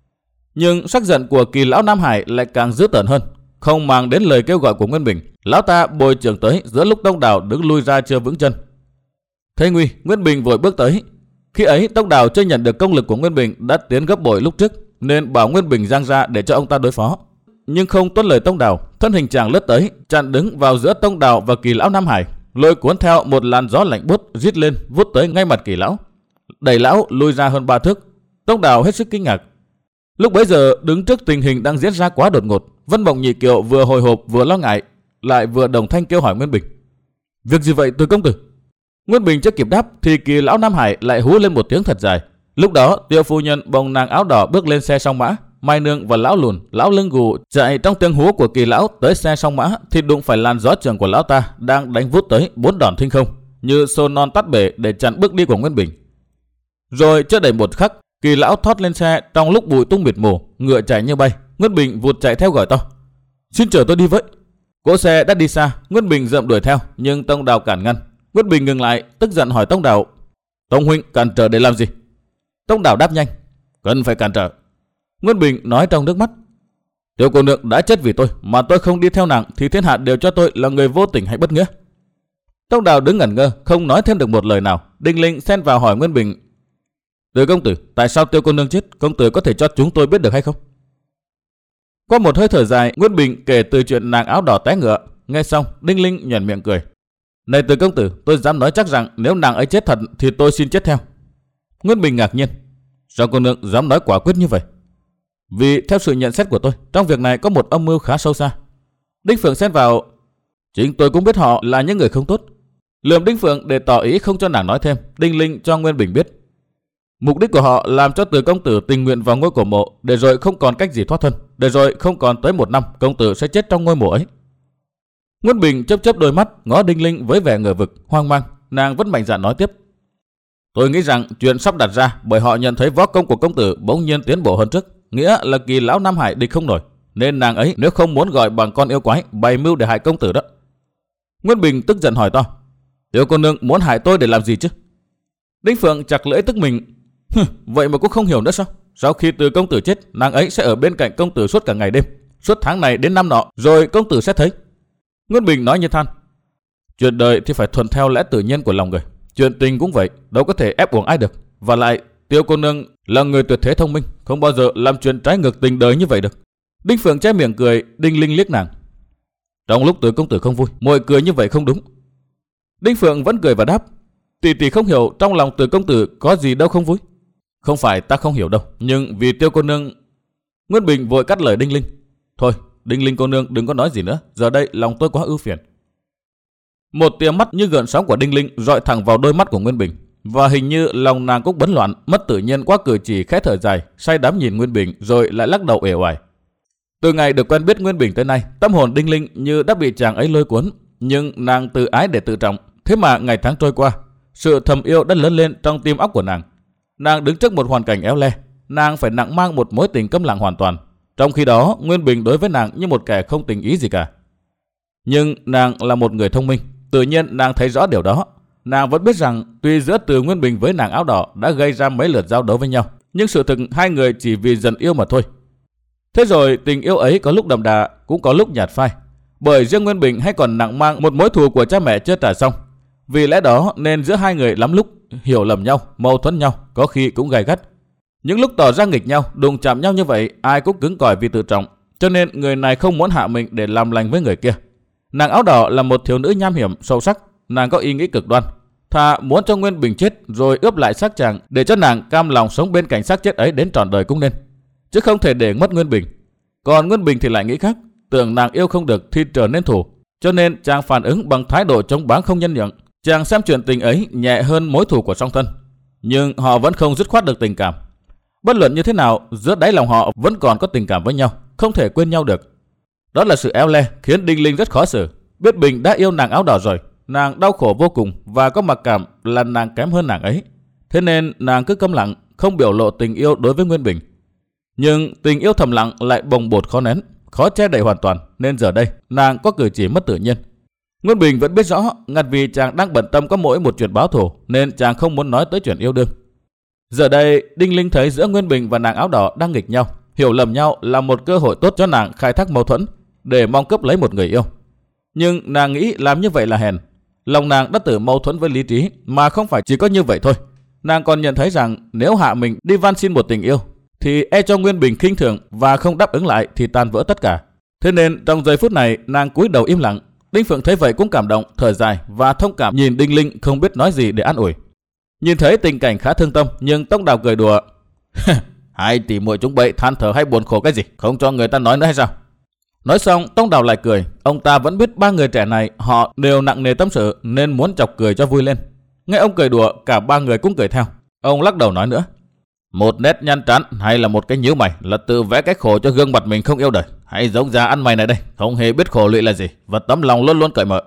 Nhưng sắc giận của Kỳ lão Nam Hải lại càng dữ tợn hơn. Không màng đến lời kêu gọi của Nguyên Bình, lão ta bồi trường tới giữa lúc Tông Đào đứng lui ra chưa vững chân. Thấy nguy, Nguyên Bình vội bước tới. Khi ấy Tông Đào chưa nhận được công lực của Nguyên Bình đã tiến gấp bội lúc trước, nên bảo Nguyên Bình giang ra để cho ông ta đối phó. Nhưng không tuân lời Tông Đào, thân hình chàng lướt tới, chặn đứng vào giữa Tông Đào và Kỳ lão Nam Hải, lôi cuốn theo một làn gió lạnh buốt rít lên vút tới ngay mặt Kỳ lão, đẩy lão lui ra hơn ba thước. Tông Đào hết sức kinh ngạc. Lúc bấy giờ đứng trước tình hình đang diễn ra quá đột ngột, Vân Mộng Nhị Kiều vừa hồi hộp vừa lo ngại, lại vừa đồng thanh kêu hỏi Nguyên Bình. Việc gì vậy Từ công tử? Nguyên Bình chưa kịp đáp thì Kỳ lão Nam Hải lại hú lên một tiếng thật dài. Lúc đó Tiêu phu nhân bồng nàng áo đỏ bước lên xe song mã, Mai Nương và lão lùn, lão lưng gù chạy trong tiếng hú của Kỳ lão tới xe song mã thì đụng phải làn gió trường của lão ta đang đánh vút tới bốn đòn thinh không, như xô non tát bể để chặn bước đi của Nguyên Bình. Rồi chưa đầy một khắc, Kỳ lão thoát lên xe trong lúc bụi tung mịt mù, ngựa chạy như bay. Nguyên Bình vụt chạy theo gọi to: "Xin chở tôi đi với." Cỗ xe đã đi xa, Nguyên Bình rượm đuổi theo, nhưng Tông Đào cản ngăn. Nguyên Bình ngừng lại, tức giận hỏi Tông Đào: "Tông huynh cản trở để làm gì?" Tông Đào đáp nhanh: "Cần phải cản trở." Nguyên Bình nói trong nước mắt: "Tiểu cô nương đã chết vì tôi, mà tôi không đi theo nàng thì thiên hạ đều cho tôi là người vô tình hay bất nghĩa." Tông Đào đứng ngẩn ngơ, không nói thêm được một lời nào. Đinh Linh xen vào hỏi Nguyên Bình: "Từ công tử, tại sao Tiêu cô nương chết, công tử có thể cho chúng tôi biết được hay không?" Qua một hơi thở dài, Nguyên Bình kể từ chuyện nàng áo đỏ té ngựa. Nghe xong, Đinh Linh nhoẻn miệng cười: "Này Từ công tử, tôi dám nói chắc rằng nếu nàng ấy chết thật thì tôi xin chết theo." Nguyên Bình ngạc nhiên: "Sao cô nương dám nói quả quyết như vậy?" "Vì theo sự nhận xét của tôi, trong việc này có một âm mưu khá sâu xa." Đinh Phượng xen vào: "Chính tôi cũng biết họ là những người không tốt." Lườm Đinh Phượng để tỏ ý không cho nàng nói thêm, Đinh Linh cho Nguyên Bình biết mục đích của họ làm cho Từ công tử tình nguyện vào ngôi cổ mộ, để rồi không còn cách gì thoát thân, để rồi không còn tới một năm công tử sẽ chết trong ngôi mộ ấy. Nguyên Bình chớp chớp đôi mắt ngó Đinh Linh với vẻ ngờ vực, hoang mang. Nàng vẫn mạnh dạn nói tiếp: "Tôi nghĩ rằng chuyện sắp đặt ra bởi họ nhận thấy võ công của công tử bỗng nhiên tiến bộ hơn trước, nghĩa là Kỳ lão Nam Hải địch không nổi, nên nàng ấy nếu không muốn gọi bằng con yêu quái bày mưu để hại công tử đó." Nguyên Bình tức giận hỏi to: "Tiểu cô nương muốn hại tôi để làm gì chứ?" Đinh Phượng chặt lưỡi tức mình: "Vậy mà cũng không hiểu nữa sao? Sau khi Từ công tử chết, nàng ấy sẽ ở bên cạnh công tử suốt cả ngày đêm, suốt tháng này đến năm nọ, rồi công tử sẽ thấy." Nguyên Bình nói như than: "Chuyện đời thì phải thuận theo lẽ tự nhiên của lòng người, chuyện tình cũng vậy, đâu có thể ép buộc ai được. Và lại, Tiêu cô nương là người tuyệt thế thông minh, không bao giờ làm chuyện trái ngược tình đời như vậy được." Đinh Phượng che miệng cười. Đinh Linh liếc nàng: "Trong lúc Từ công tử không vui, muội cười như vậy không đúng." Đinh Phượng vẫn cười và đáp: "Tỷ tỷ không hiểu trong lòng Từ công tử có gì đâu không vui." "Không phải ta không hiểu đâu, nhưng vì Tiêu cô nương..." Nguyên Bình vội cắt lời Đinh Linh: "Thôi, Đinh Linh cô nương đừng có nói gì nữa, giờ đây lòng tôi quá ưu phiền." Một tia mắt như gợn sóng của Đinh Linh dọi thẳng vào đôi mắt của Nguyên Bình, và hình như lòng nàng cũng bấn loạn, mất tự nhiên quá cử chỉ khẽ thở dài, say đắm nhìn Nguyên Bình rồi lại lắc đầu uể oải. Từ ngày được quen biết Nguyên Bình tới nay, tâm hồn Đinh Linh như đã bị chàng ấy lôi cuốn, nhưng nàng tự ái để tự trọng. Thế mà ngày tháng trôi qua, sự thầm yêu đã lớn lên trong tim óc của nàng. Nàng đứng trước một hoàn cảnh éo le, nàng phải nặng mang một mối tình câm lặng hoàn toàn. Trong khi đó, Nguyên Bình đối với nàng như một kẻ không tình ý gì cả. Nhưng nàng là một người thông minh, tự nhiên nàng thấy rõ điều đó. Nàng vẫn biết rằng tuy giữa Từ Nguyên Bình với nàng áo đỏ đã gây ra mấy lượt giao đấu với nhau, nhưng sự thực hai người chỉ vì dần yêu mà thôi. Thế rồi tình yêu ấy có lúc đậm đà, cũng có lúc nhạt phai. Bởi riêng Nguyên Bình hay còn nặng mang một mối thù của cha mẹ chưa trả xong. Vì lẽ đó nên giữa hai người lắm lúc hiểu lầm nhau, mâu thuẫn nhau, có khi cũng gay gắt. Những lúc tỏ ra nghịch nhau, đụng chạm nhau như vậy, ai cũng cứng cỏi vì tự trọng, cho nên người này không muốn hạ mình để làm lành với người kia. Nàng áo đỏ là một thiếu nữ nham hiểm, sâu sắc, nàng có ý nghĩ cực đoan, thà muốn cho Nguyên Bình chết rồi ướp lại xác chàng để cho nàng cam lòng sống bên cạnh xác chết ấy đến trọn đời cũng nên, chứ không thể để mất Nguyên Bình. Còn Nguyên Bình thì lại nghĩ khác, tưởng nàng yêu không được thì trở nên thù, cho nên chàng phản ứng bằng thái độ chống báng không nhân nhượng. Chàng xem chuyện tình ấy nhẹ hơn mối thù của song thân, nhưng họ vẫn không dứt khoát được tình cảm. Bất luận như thế nào, giữa đáy lòng họ vẫn còn có tình cảm với nhau, không thể quên nhau được. Đó là sự éo le khiến Đinh Linh rất khó xử. Biết Bình đã yêu nàng áo đỏ rồi, nàng đau khổ vô cùng và có mặc cảm là nàng kém hơn nàng ấy. Thế nên nàng cứ câm lặng, không biểu lộ tình yêu đối với Nguyên Bình. Nhưng tình yêu thầm lặng lại bồng bột khó nén, khó che đậy hoàn toàn, nên giờ đây nàng có cử chỉ mất tự nhiên. Nguyên Bình vẫn biết rõ, ngặt vì chàng đang bận tâm có mỗi một chuyện báo thù, nên chàng không muốn nói tới chuyện yêu đương. Giờ đây, Đinh Linh thấy giữa Nguyên Bình và nàng áo đỏ đang nghịch nhau, hiểu lầm nhau là một cơ hội tốt cho nàng khai thác mâu thuẫn, để mong cướp lấy một người yêu. Nhưng nàng nghĩ làm như vậy là hèn. Lòng nàng đã tự mâu thuẫn với lý trí, mà không phải chỉ có như vậy thôi. Nàng còn nhận thấy rằng nếu hạ mình đi van xin một tình yêu, thì e cho Nguyên Bình khinh thường và không đáp ứng lại thì tan vỡ tất cả. Thế nên trong giây phút này nàng cúi đầu im lặng. Đinh Phượng thấy vậy cũng cảm động, thở dài và thông cảm nhìn Đinh Linh không biết nói gì để an ủi. Nhìn thấy tình cảnh khá thương tâm, nhưng Tông Đào cười đùa: "Hai tỷ muội chúng bậy than thở hay buồn khổ cái gì, không cho người ta nói nữa hay sao?" Nói xong, Tông Đào lại cười. Ông ta vẫn biết ba người trẻ này họ đều nặng nề tâm sự, nên muốn chọc cười cho vui lên. Nghe ông cười đùa, cả ba người cũng cười theo. Ông lắc đầu nói nữa: Một nét nhăn trán hay là một cái nhíu mày là tự vẽ cái khổ cho gương mặt mình không yêu đời. Hay giống già ăn mày này đây, không hề biết khổ lụy là gì và tấm lòng luôn luôn cởi mở.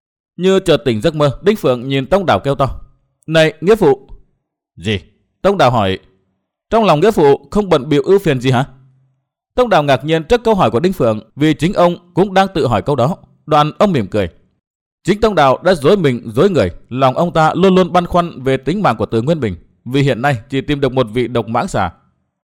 Như chợt tỉnh giấc mơ, Đinh Phượng nhìn Tông Đào kêu to: "Này nghĩa phụ!" "Gì?" Tông Đào hỏi. "Trong lòng nghĩa phụ không bận bịu ưu phiền gì hả?" Tông Đào ngạc nhiên trước câu hỏi của Đinh Phượng, vì chính ông cũng đang tự hỏi câu đó. Đoạn ông mỉm cười. Chính Tông Đào đã dối mình dối người, lòng ông ta luôn luôn băn khoăn về tính mạng của Từ Nguyên Bình, vì hiện nay chỉ tìm được một vị độc mãng xà.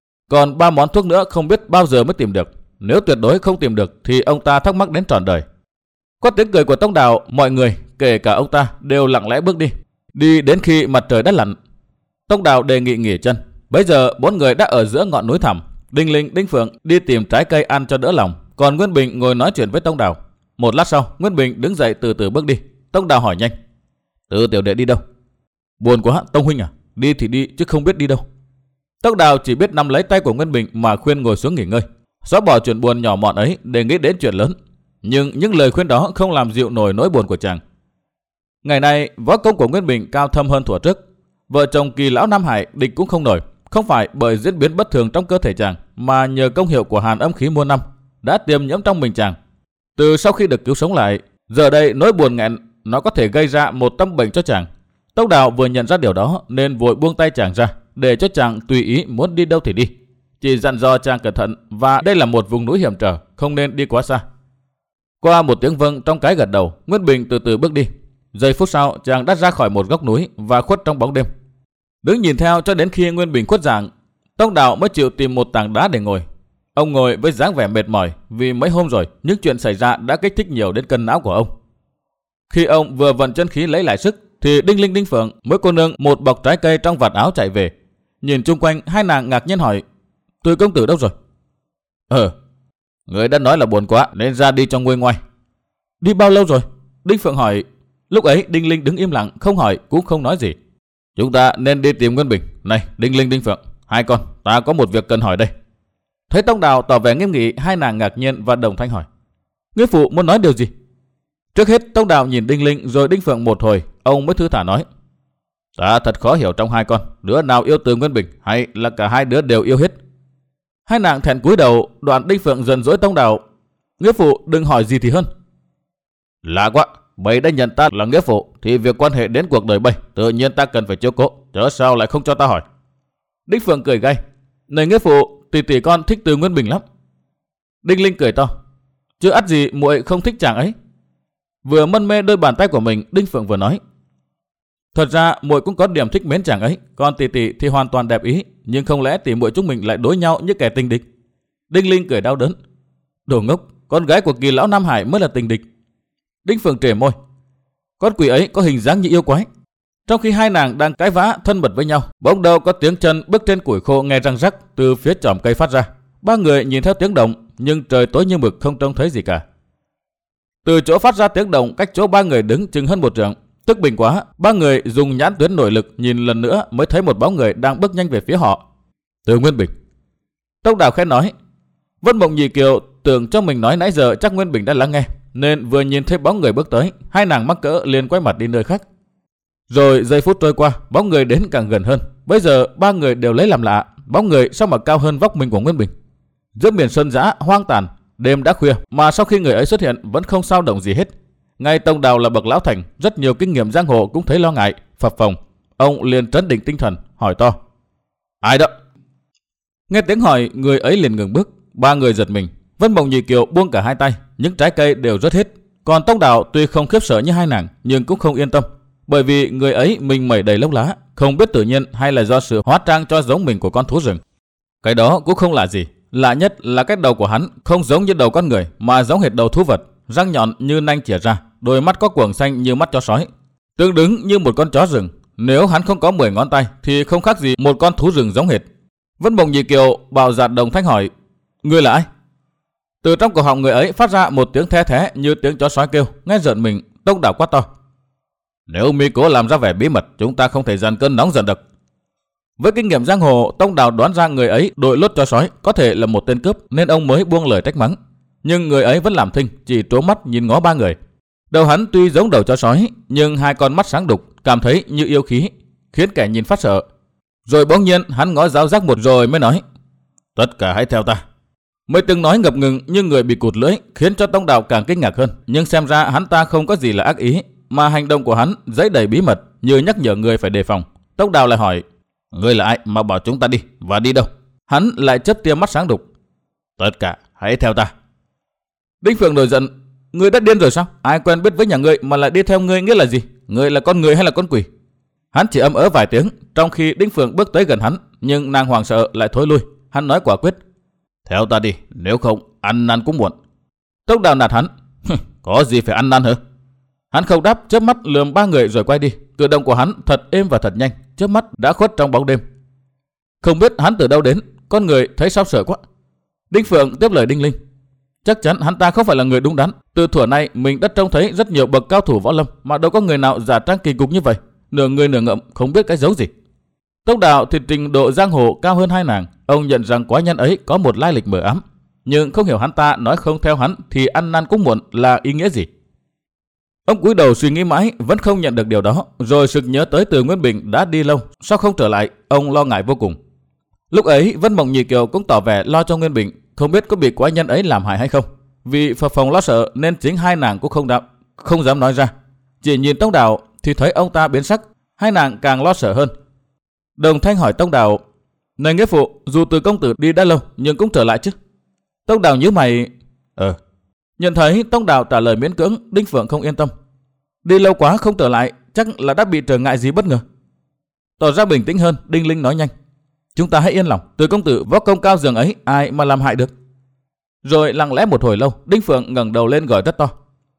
Còn ba món thuốc nữa không biết bao giờ mới tìm được. Nếu tuyệt đối không tìm được thì ông ta thắc mắc đến trọn đời. Qua tiếng cười của Tông Đào, mọi người, kể cả ông ta, đều lặng lẽ bước đi. Đi đến khi mặt trời đã lặn. Tông Đào đề nghị nghỉ chân. Bây giờ bốn người đã ở giữa ngọn núi thẳm. Đinh Linh, Đinh Phượng đi tìm trái cây ăn cho đỡ lòng, còn Nguyên Bình ngồi nói chuyện với Tông Đào. Một lát sau, Nguyên Bình đứng dậy từ từ bước đi. Tông Đào hỏi nhanh: "Từ tiểu đệ đi đâu?" "Buồn quá, Tông huynh à, đi thì đi chứ không biết đi đâu." Tông Đào chỉ biết nắm lấy tay của Nguyên Bình mà khuyên ngồi xuống nghỉ ngơi, xóa bỏ chuyện buồn nhỏ mọn ấy để nghĩ đến chuyện lớn. Nhưng những lời khuyên đó không làm dịu nổi nỗi buồn của chàng. Ngày nay võ công của Nguyên Bình cao thâm hơn thuở trước. Vợ chồng Kỳ lão Nam Hải địch cũng không nổi, không phải bởi diễn biến bất thường trong cơ thể chàng, mà nhờ công hiệu của hàn âm khí muôn năm đã tiềm nhiễm trong mình chàng. Từ sau khi được cứu sống lại, giờ đây nỗi buồn nghẹn nó có thể gây ra một tâm bệnh cho chàng. Tông Đào vừa nhận ra điều đó nên vội buông tay chàng ra, để cho chàng tùy ý muốn đi đâu thì đi, chỉ dặn dò chàng cẩn thận và đây là một vùng núi hiểm trở, không nên đi quá xa. Qua một tiếng vâng trong cái gật đầu, Nguyên Bình từ từ bước đi. Giây phút sau, chàng đã ra khỏi một góc núi và khuất trong bóng đêm. Đứng nhìn theo cho đến khi Nguyên Bình khuất dạng, Tông Đào mới chịu tìm một tảng đá để ngồi. Ông ngồi với dáng vẻ mệt mỏi vì mấy hôm rồi những chuyện xảy ra đã kích thích nhiều đến cân não của ông. Khi ông vừa vận chân khí lấy lại sức thì Đinh Linh, Đinh Phượng mới cô nương một bọc trái cây trong vạt áo chạy về. Nhìn chung quanh, hai nàng ngạc nhiên hỏi: "Từ công tử đâu rồi?" "Ờ, người đã nói là buồn quá nên ra đi cho nguôi ngoai." "Đi bao lâu rồi?" Đinh Phượng hỏi. Lúc ấy Đinh Linh đứng im lặng, không hỏi cũng không nói gì. "Chúng ta nên đi tìm Nguyên Bình. Này Đinh Linh, Đinh Phượng, hai con, ta có một việc cần hỏi đây." Thấy Tông Đào tỏ vẻ nghiêm nghị, hai nàng ngạc nhiên và đồng thanh hỏi: "Nghĩa phụ muốn nói điều gì?" Trước hết Tông Đào nhìn Đinh Linh rồi Đinh Phượng một hồi, ông mới thư thả nói: "Ta thật khó hiểu trong hai con, đứa nào yêu Từ Nguyên Bình hay là cả hai đứa đều yêu hết?" Hai nàng thẹn cúi đầu. Đoạn Đinh Phượng dần dỗi Tông Đào: "Nghĩa phụ đừng hỏi gì thì hơn." "Lạ quá, bầy đã nhận ta là nghĩa phụ thì việc quan hệ đến cuộc đời bầy tự nhiên ta cần phải chiếu cố, chớ sao lại không cho ta hỏi?" Đinh Phượng cười gay: "Này nghĩa phụ, tỷ tỷ con thích Từ Nguyên Bình lắm." Đinh Linh cười to: "Chứ ắt gì muội không thích chàng ấy." Vừa mân mê đôi bàn tay của mình, Đinh Phượng vừa nói: "Thật ra muội cũng có điểm thích mến chàng ấy, còn tỷ tỷ thì hoàn toàn đẹp ý, nhưng không lẽ tỷ muội chúng mình lại đối nhau như kẻ tình địch?" Đinh Linh cười đau đớn: "Đồ ngốc, con gái của Kỳ lão Nam Hải mới là tình địch." Đinh Phượng trề môi: "Con quỷ ấy có hình dáng như yêu quái." Trong khi hai nàng đang cãi vã thân mật với nhau, bỗng đâu có tiếng chân bước trên củi khô nghe răng rắc từ phía chòm cây phát ra. Ba người nhìn theo tiếng động, nhưng trời tối như mực không trông thấy gì cả. Từ chỗ phát ra tiếng động cách chỗ ba người đứng chừng hơn một trượng, tức bình quá, ba người dùng nhãn tuyến nội lực nhìn lần nữa mới thấy một bóng người đang bước nhanh về phía họ. Từ Nguyên Bình. Tông Đào khẽ nói. Vân Mộng Nhị Kiều tưởng cho mình nói nãy giờ chắc Nguyên Bình đã lắng nghe, nên vừa nhìn thấy bóng người bước tới, hai nàng mắc cỡ liền quay mặt đi nơi khác. Rồi giây phút trôi qua, bóng người đến càng gần hơn. Bây giờ ba người đều lấy làm lạ, bóng người sao mà cao hơn vóc mình của Nguyên Bình. Giữa miền sơn dã hoang tàn, đêm đã khuya mà sau khi người ấy xuất hiện vẫn không sao động gì hết. Ngay Tông Đào là bậc lão thành, rất nhiều kinh nghiệm giang hồ cũng thấy lo ngại, phập phồng. Ông liền trấn định tinh thần, hỏi to: Ai đó? Nghe tiếng hỏi, người ấy liền ngừng bước. Ba người giật mình. Vân Mộng Nhị Kiều buông cả hai tay, những trái cây đều rớt hết. Còn Tông Đào tuy không khiếp sợ như hai nàng, nhưng cũng không yên tâm, bởi vì người ấy mình mẩy đầy lông lá, không biết tự nhiên hay là do sự hóa trang cho giống mình của con thú rừng. Cái đó cũng không lạ gì. Lạ nhất là cái đầu của hắn không giống như đầu con người, mà giống hệt đầu thú vật, răng nhọn như nanh chĩa ra, đôi mắt có quầng xanh như mắt chó sói, tương đứng như một con chó rừng. Nếu hắn không có mười ngón tay thì không khác gì một con thú rừng giống hệt. Vân Mộng Nhị Kiều bạo dạn đồng thanh hỏi: Ngươi là ai? Từ trong cổ họng người ấy phát ra một tiếng the thé như tiếng chó sói kêu. Nghe rợn mình, Tông Đào quát to: Nếu mi cố làm ra vẻ bí mật, chúng ta không thể dàn cơn nóng giận được. Với kinh nghiệm giang hồ, Tông Đào đoán ra người ấy đội lốt chó sói có thể là một tên cướp, nên ông mới buông lời trách mắng. Nhưng người ấy vẫn làm thinh, chỉ trố mắt nhìn ngó ba người. Đầu hắn tuy giống đầu chó sói, nhưng hai con mắt sáng đục, cảm thấy như yêu khí, khiến kẻ nhìn phát sợ. Rồi bỗng nhiên hắn ngó giáo giác một rồi mới nói: Tất cả hãy theo ta. Mới từng nói ngập ngừng như người bị cụt lưỡi, khiến cho Tông Đào càng kinh ngạc hơn. Nhưng xem ra hắn ta không có gì là ác ý, mà hành động của hắn dấy đầy bí mật, như nhắc nhở người phải đề phòng. Tông Đào lại hỏi: Ngươi là ai mà bảo chúng ta đi, và đi đâu? Hắn lại chớp tia mắt sáng đục: Tất cả hãy theo ta. Đinh Phượng nổi giận: Ngươi đã điên rồi sao? Ai quen biết với nhà ngươi mà lại đi theo ngươi nghĩa là gì? Ngươi là con người hay là con quỷ? Hắn chỉ ấm ớ vài tiếng, trong khi Đinh Phượng bước tới gần hắn, nhưng nàng hoảng sợ lại thối lui. Hắn nói quả quyết: Theo ta đi, nếu không ăn năn cũng muộn. Tông Đào nạt hắn: Có gì phải ăn năn hả? Hắn không đáp, chớp mắt lườm ba người rồi quay đi. Cử động của hắn thật êm và thật nhanh, chớp mắt đã khuất trong bóng đêm. Không biết hắn từ đâu đến, con người thấy sao sợ quá. Đinh Phượng tiếp lời Đinh Linh: Chắc chắn hắn ta không phải là người đúng đắn. Từ thuở nay mình đã trông thấy rất nhiều bậc cao thủ võ lâm, mà đâu có người nào giả trang kỳ cục như vậy, nửa người nửa ngậm, không biết cái dấu gì. Tông Đào thì trình độ giang hồ cao hơn hai nàng. Ông nhận rằng quái nhân ấy có một lai lịch mờ ám, nhưng không hiểu hắn ta nói không theo hắn thì ăn năn cũng muộn là ý nghĩa gì. Ông cúi đầu suy nghĩ mãi vẫn không nhận được điều đó, rồi sực nhớ tới Từ Nguyên Bình đã đi lâu, sao không trở lại. Ông lo ngại vô cùng. Lúc ấy Vân Mộng Nhị Kiều cũng tỏ vẻ lo cho Nguyên Bình, không biết có bị quái nhân ấy làm hại hay không. Vì phập phồng lo sợ nên chính hai nàng cũng không đạm, không dám nói ra. Chỉ nhìn Tông Đào thì thấy ông ta biến sắc, hai nàng càng lo sợ hơn. Đồng Thanh hỏi Tông Đào: Này nghĩa phụ, dù Từ công tử đi đã lâu nhưng cũng trở lại chứ? Tông Đào nhíu mày: Ờ. Nhận thấy Tông Đào trả lời miễn cưỡng, Đinh Phượng không yên tâm. Đi lâu quá không trở lại, chắc là đã bị trở ngại gì bất ngờ. Tỏ ra bình tĩnh hơn, Đinh Linh nói nhanh: Chúng ta hãy yên lòng, Từ công tử võ công cao dường ấy, ai mà làm hại được. Rồi lặng lẽ một hồi lâu, Đinh Phượng ngẩng đầu lên gọi rất to: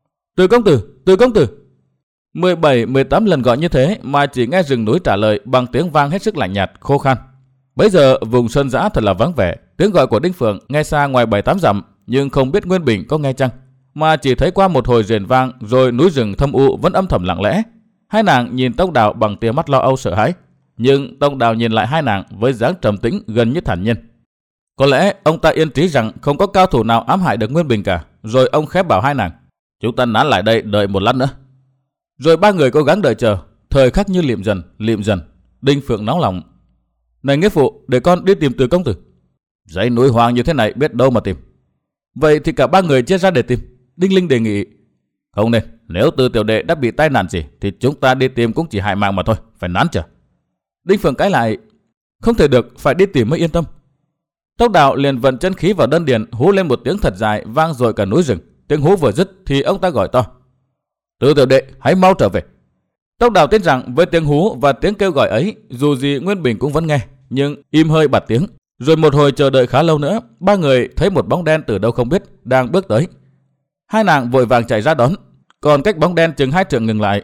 Từ công tử, Từ công tử. mười bảy mười tám lần gọi như thế mà chỉ nghe rừng núi trả lời bằng tiếng vang hết sức lạnh nhạt, khô khan. Bấy giờ vùng sơn dã thật là vắng vẻ. Tiếng gọi của Đinh Phượng nghe xa ngoài bảy tám dặm, nhưng không biết Nguyên Bình có nghe chăng, mà chỉ thấy qua một hồi rền vang rồi núi rừng thâm u vẫn âm thầm lặng lẽ. Hai nàng nhìn Tông Đào bằng tia mắt lo âu sợ hãi, nhưng Tông Đào nhìn lại hai nàng với dáng trầm tĩnh gần như thản nhiên. Có lẽ ông ta yên trí rằng không có cao thủ nào ám hại được Nguyên Bình cả. Rồi ông khép bảo hai nàng: Chúng ta nán lại đây đợi một lát nữa. Rồi ba người cố gắng đợi chờ. Thời khắc như liệm dần, liệm dần. Đinh Phượng nóng lòng: Này nghĩa phụ, để con đi tìm Từ công tử. Dãy núi hoang như thế này biết đâu mà tìm. Vậy thì cả ba người chia ra để tìm. Đinh Linh đề nghị: Không nên, nếu Từ tiểu đệ đã bị tai nạn gì thì chúng ta đi tìm cũng chỉ hại mạng mà thôi, phải nán chờ. Đinh Phượng cãi lại: Không thể được, phải đi tìm mới yên tâm. Tông Đào liền vận chân khí vào đan điền, hú lên một tiếng thật dài vang dội cả núi rừng. Tiếng hú vừa dứt thì ông ta gọi to: Từ tiểu đệ, hãy mau trở về. Tông Đào tin rằng với tiếng hú và tiếng kêu gọi ấy, dù gì Nguyên Bình cũng vẫn nghe, nhưng im hơi bạt tiếng. Rồi một hồi chờ đợi khá lâu nữa, ba người thấy một bóng đen từ đâu không biết đang bước tới. Hai nàng vội vàng chạy ra đón, còn cách bóng đen chừng hai trượng ngừng lại.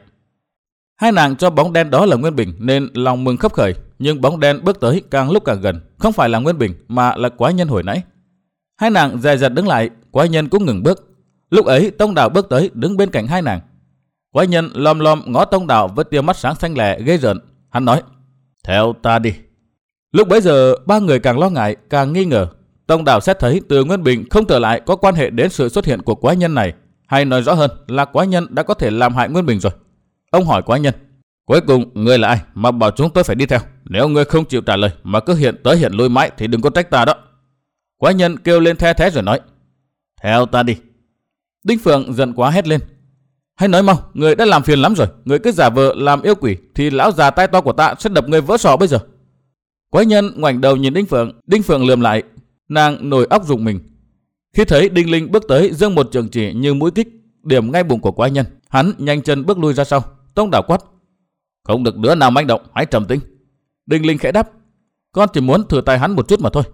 Hai nàng cho bóng đen đó là Nguyên Bình nên lòng mừng khấp khởi, nhưng bóng đen bước tới càng lúc càng gần, không phải là Nguyên Bình mà là quái nhân hồi nãy. Hai nàng dè dặt đứng lại, quái nhân cũng ngừng bước. Lúc ấy Tông Đào bước tới đứng bên cạnh hai nàng. Quái nhân lom lom ngó Tông Đào với tia mắt sáng xanh lè ghê rợn. Hắn nói: Theo ta đi. Lúc bấy giờ ba người càng lo ngại, càng nghi ngờ. Tông Đào xét thấy Từ Nguyên Bình không trở lại có quan hệ đến sự xuất hiện của quái nhân này, hay nói rõ hơn là quái nhân đã có thể làm hại Nguyên Bình rồi. Ông hỏi quái nhân: Cuối cùng ngươi là ai mà bảo chúng tôi phải đi theo? Nếu ngươi không chịu trả lời mà cứ hiện tới hiện lui mãi thì đừng có trách ta đó. Quái nhân kêu lên the thé rồi nói: Theo ta đi. Đinh Phượng giận quá hét lên: Hãy nói mau, người đã làm phiền lắm rồi. Người cứ giả vờ làm yêu quỷ thì lão già tai to của ta sẽ đập người vỡ sọ bây giờ. Quái nhân ngoảnh đầu nhìn Đinh Phượng. Đinh Phượng lườm lại, nàng nổi óc rùng mình. Khi thấy Đinh Linh bước tới giương một trường chỉ như mũi kích điểm ngay bụng của quái nhân, hắn nhanh chân bước lui ra sau. Tông Đào quát: Không được đứa nào manh động, hãy trầm tĩnh. Đinh Linh khẽ đáp: Con chỉ muốn thử tay hắn một chút mà thôi.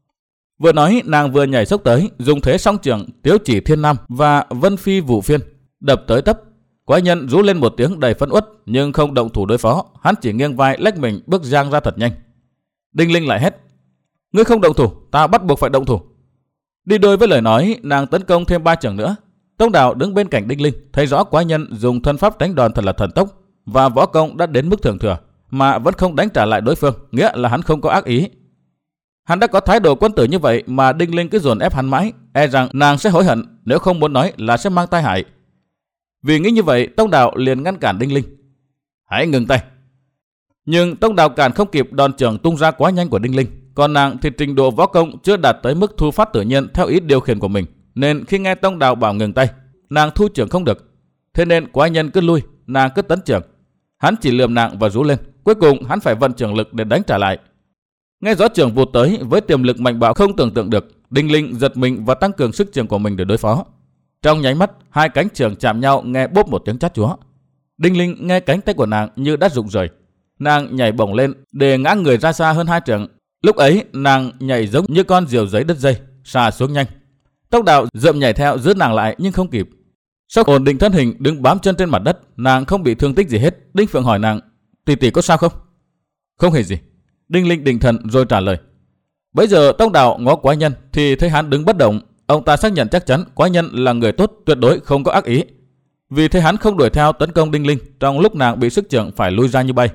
Vừa nói nàng vừa nhảy xốc tới, dùng thế song trường Tiếu Chỉ Thiên Nam và Vân Phi Vũ Phiên đập tới tấp. Quái nhân rú lên một tiếng đầy phẫn uất nhưng không động thủ đối phó, hắn chỉ nghiêng vai lách mình bước giang ra thật nhanh. Đinh Linh lại hét: Ngươi không động thủ, ta bắt buộc phải động thủ. Đi đôi với lời nói, nàng tấn công thêm ba chưởng nữa. Tông Đào đứng bên cạnh Đinh Linh, thấy rõ quái nhân dùng thân pháp đánh đòn thật là thần tốc và võ công đã đến mức thượng thừa mà vẫn không đánh trả lại đối phương, nghĩa là hắn không có ác ý. Hắn đã có thái độ quân tử như vậy mà Đinh Linh cứ dồn ép hắn mãi, e rằng nàng sẽ hối hận, nếu không muốn nói là sẽ mang tai hại. Vì nghĩ như vậy, Tông Đào liền ngăn cản Đinh Linh: Hãy ngừng tay. Nhưng Tông Đào cản không kịp đòn chưởng tung ra quá nhanh của Đinh Linh. Còn nàng thì trình độ võ công chưa đạt tới mức thu phát tự nhiên theo ý điều khiển của mình, nên khi nghe Tông Đào bảo ngừng tay, nàng thu chưởng không được. Thế nên quái nhân cứ lui, nàng cứ tấn chưởng. Hắn chỉ lườm nàng và rú lên. Cuối cùng hắn phải vận chưởng lực để đánh trả lại. Nghe gió chưởng vụt tới với tiềm lực mạnh bạo không tưởng tượng được, Đinh Linh giật mình và tăng cường sức chưởng của mình để đối phó. Trong nháy mắt, hai cánh chưởng chạm nhau nghe bốp một tiếng chát chúa. Đinh Linh nghe cánh tay của nàng như đã rụng rời. Nàng nhảy bổng lên để ngã người ra xa hơn hai trượng. Lúc ấy nàng nhảy giống như con diều giấy đứt dây, xà xuống nhanh. Tốc Đào dậm nhảy theo giữ nàng lại nhưng không kịp. Sau ổn định thân hình đứng bám chân trên mặt đất, nàng không bị thương tích gì hết. Đinh Phượng hỏi nàng: "Tỷ tỷ có sao không?" "Không hề gì." Đinh Linh định thần rồi trả lời. Bấy giờ Tông Đào ngó quái nhân thì thấy hắn đứng bất động. Ông ta xác nhận chắc chắn quái nhân là người tốt, tuyệt đối không có ác ý. Vì thế hắn không đuổi theo tấn công Đinh Linh trong lúc nàng bị sức chưởng phải lui ra như bay.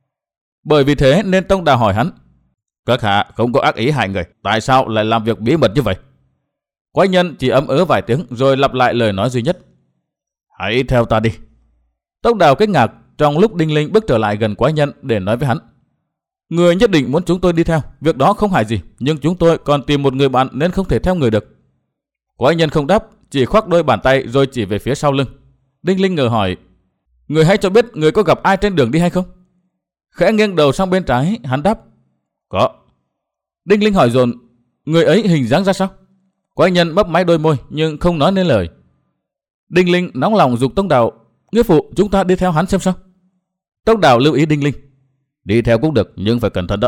Bởi vì thế nên Tông Đào hỏi hắn: "Các hạ không có ác ý hại người, tại sao lại làm việc bí mật như vậy?" Quái nhân chỉ ấm ớ vài tiếng rồi lặp lại lời nói duy nhất: "Hãy theo ta đi." Tông Đào kinh ngạc trong lúc Đinh Linh bước trở lại gần quái nhân để nói với hắn: "Người nhất định muốn chúng tôi đi theo, việc đó không hại gì, nhưng chúng tôi còn tìm một người bạn nên không thể theo người được." Quái nhân không đáp, chỉ khoác đôi bàn tay rồi chỉ về phía sau lưng. Đinh Linh ngờ hỏi: "Người hãy cho biết người có gặp ai trên đường đi hay không?" Khẽ nghiêng đầu sang bên trái, hắn đáp: "Có." Đinh Linh hỏi dồn: "Người ấy hình dáng ra sao?" Quái nhân mấp máy đôi môi nhưng không nói nên lời. Đinh Linh nóng lòng giục Tông Đào: "Nghĩa phụ, chúng ta đi theo hắn xem sao." Tông Đào lưu ý Đinh Linh: "Đi theo cũng được nhưng phải cẩn thận đó."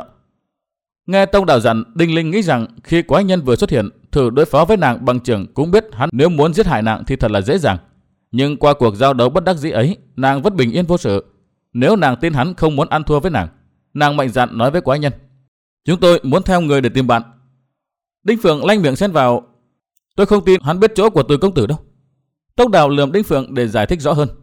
Nghe Tông Đào dặn, Đinh Linh nghĩ rằng khi quái nhân vừa xuất hiện, thử đối phó với nàng bằng chưởng cũng biết hắn nếu muốn giết hại nàng thì thật là dễ dàng. Nhưng qua cuộc giao đấu bất đắc dĩ ấy, nàng vẫn bình yên vô sự. Nếu nàng tin hắn không muốn ăn thua với nàng, nàng mạnh dạn nói với quái nhân: "Chúng tôi muốn theo người để tìm bạn." Đinh Phượng lanh miệng xen vào: "Tôi không tin hắn biết chỗ của Từ công tử đâu." Tông Đào lườm Đinh Phượng để giải thích rõ hơn: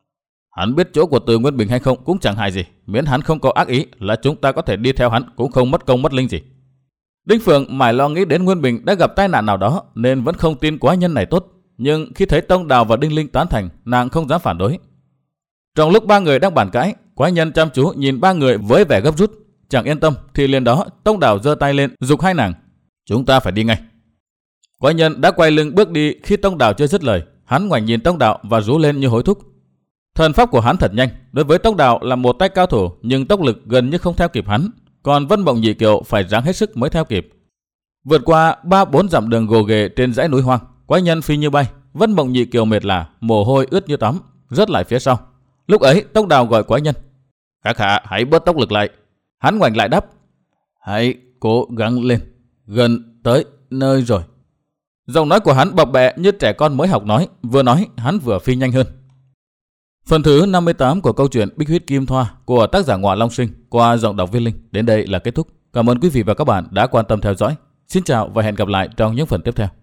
"Hắn biết chỗ của Từ Nguyên Bình hay không cũng chẳng hại gì, miễn hắn không có ác ý là chúng ta có thể đi theo hắn, cũng không mất công mất linh gì." Đinh Phượng mải lo nghĩ đến Nguyên Bình đã gặp tai nạn nào đó nên vẫn không tin quái nhân này tốt, nhưng khi thấy Tông Đào và Đinh Linh tán thành, nàng không dám phản đối. Trong lúc ba người đang bàn cãi, quái nhân chăm chú nhìn ba người với vẻ gấp rút, chẳng yên tâm thì liền đó Tông Đào giơ tay lên giục hai nàng: "Chúng ta phải đi ngay." Quái nhân đã quay lưng bước đi khi Tông Đào chưa dứt lời, hắn ngoảnh nhìn Tông Đào và rú lên như hối thúc. Thần pháp của hắn thật nhanh, đối với Tông Đào là một tay cao thủ nhưng tốc lực gần như không theo kịp hắn, còn Vân Mộng Nhị Kiều phải ráng hết sức mới theo kịp. Vượt qua ba bốn dặm đường gồ ghề trên dãy núi hoang, quái nhân phi như bay, Vân Mộng Nhị Kiều mệt lả, mồ hôi ướt như tắm, rớt lại phía sau. Lúc ấy Tông Đào gọi quái nhân: "Các hạ hãy bớt tốc lực lại." Hắn ngoảnh lại đáp: "Hãy cố gắng lên, gần tới nơi rồi." Giọng nói của hắn bập bẹ như trẻ con mới học nói, vừa nói hắn vừa phi nhanh hơn. Phần thứ năm mươi tám của câu chuyện Bích Huyết Kim Thoa của tác giả Ngọa Long Sinh qua giọng đọc Viên Linh đến đây là kết thúc. Cảm ơn quý vị và các bạn đã quan tâm theo dõi. Xin chào và hẹn gặp lại trong những phần tiếp theo.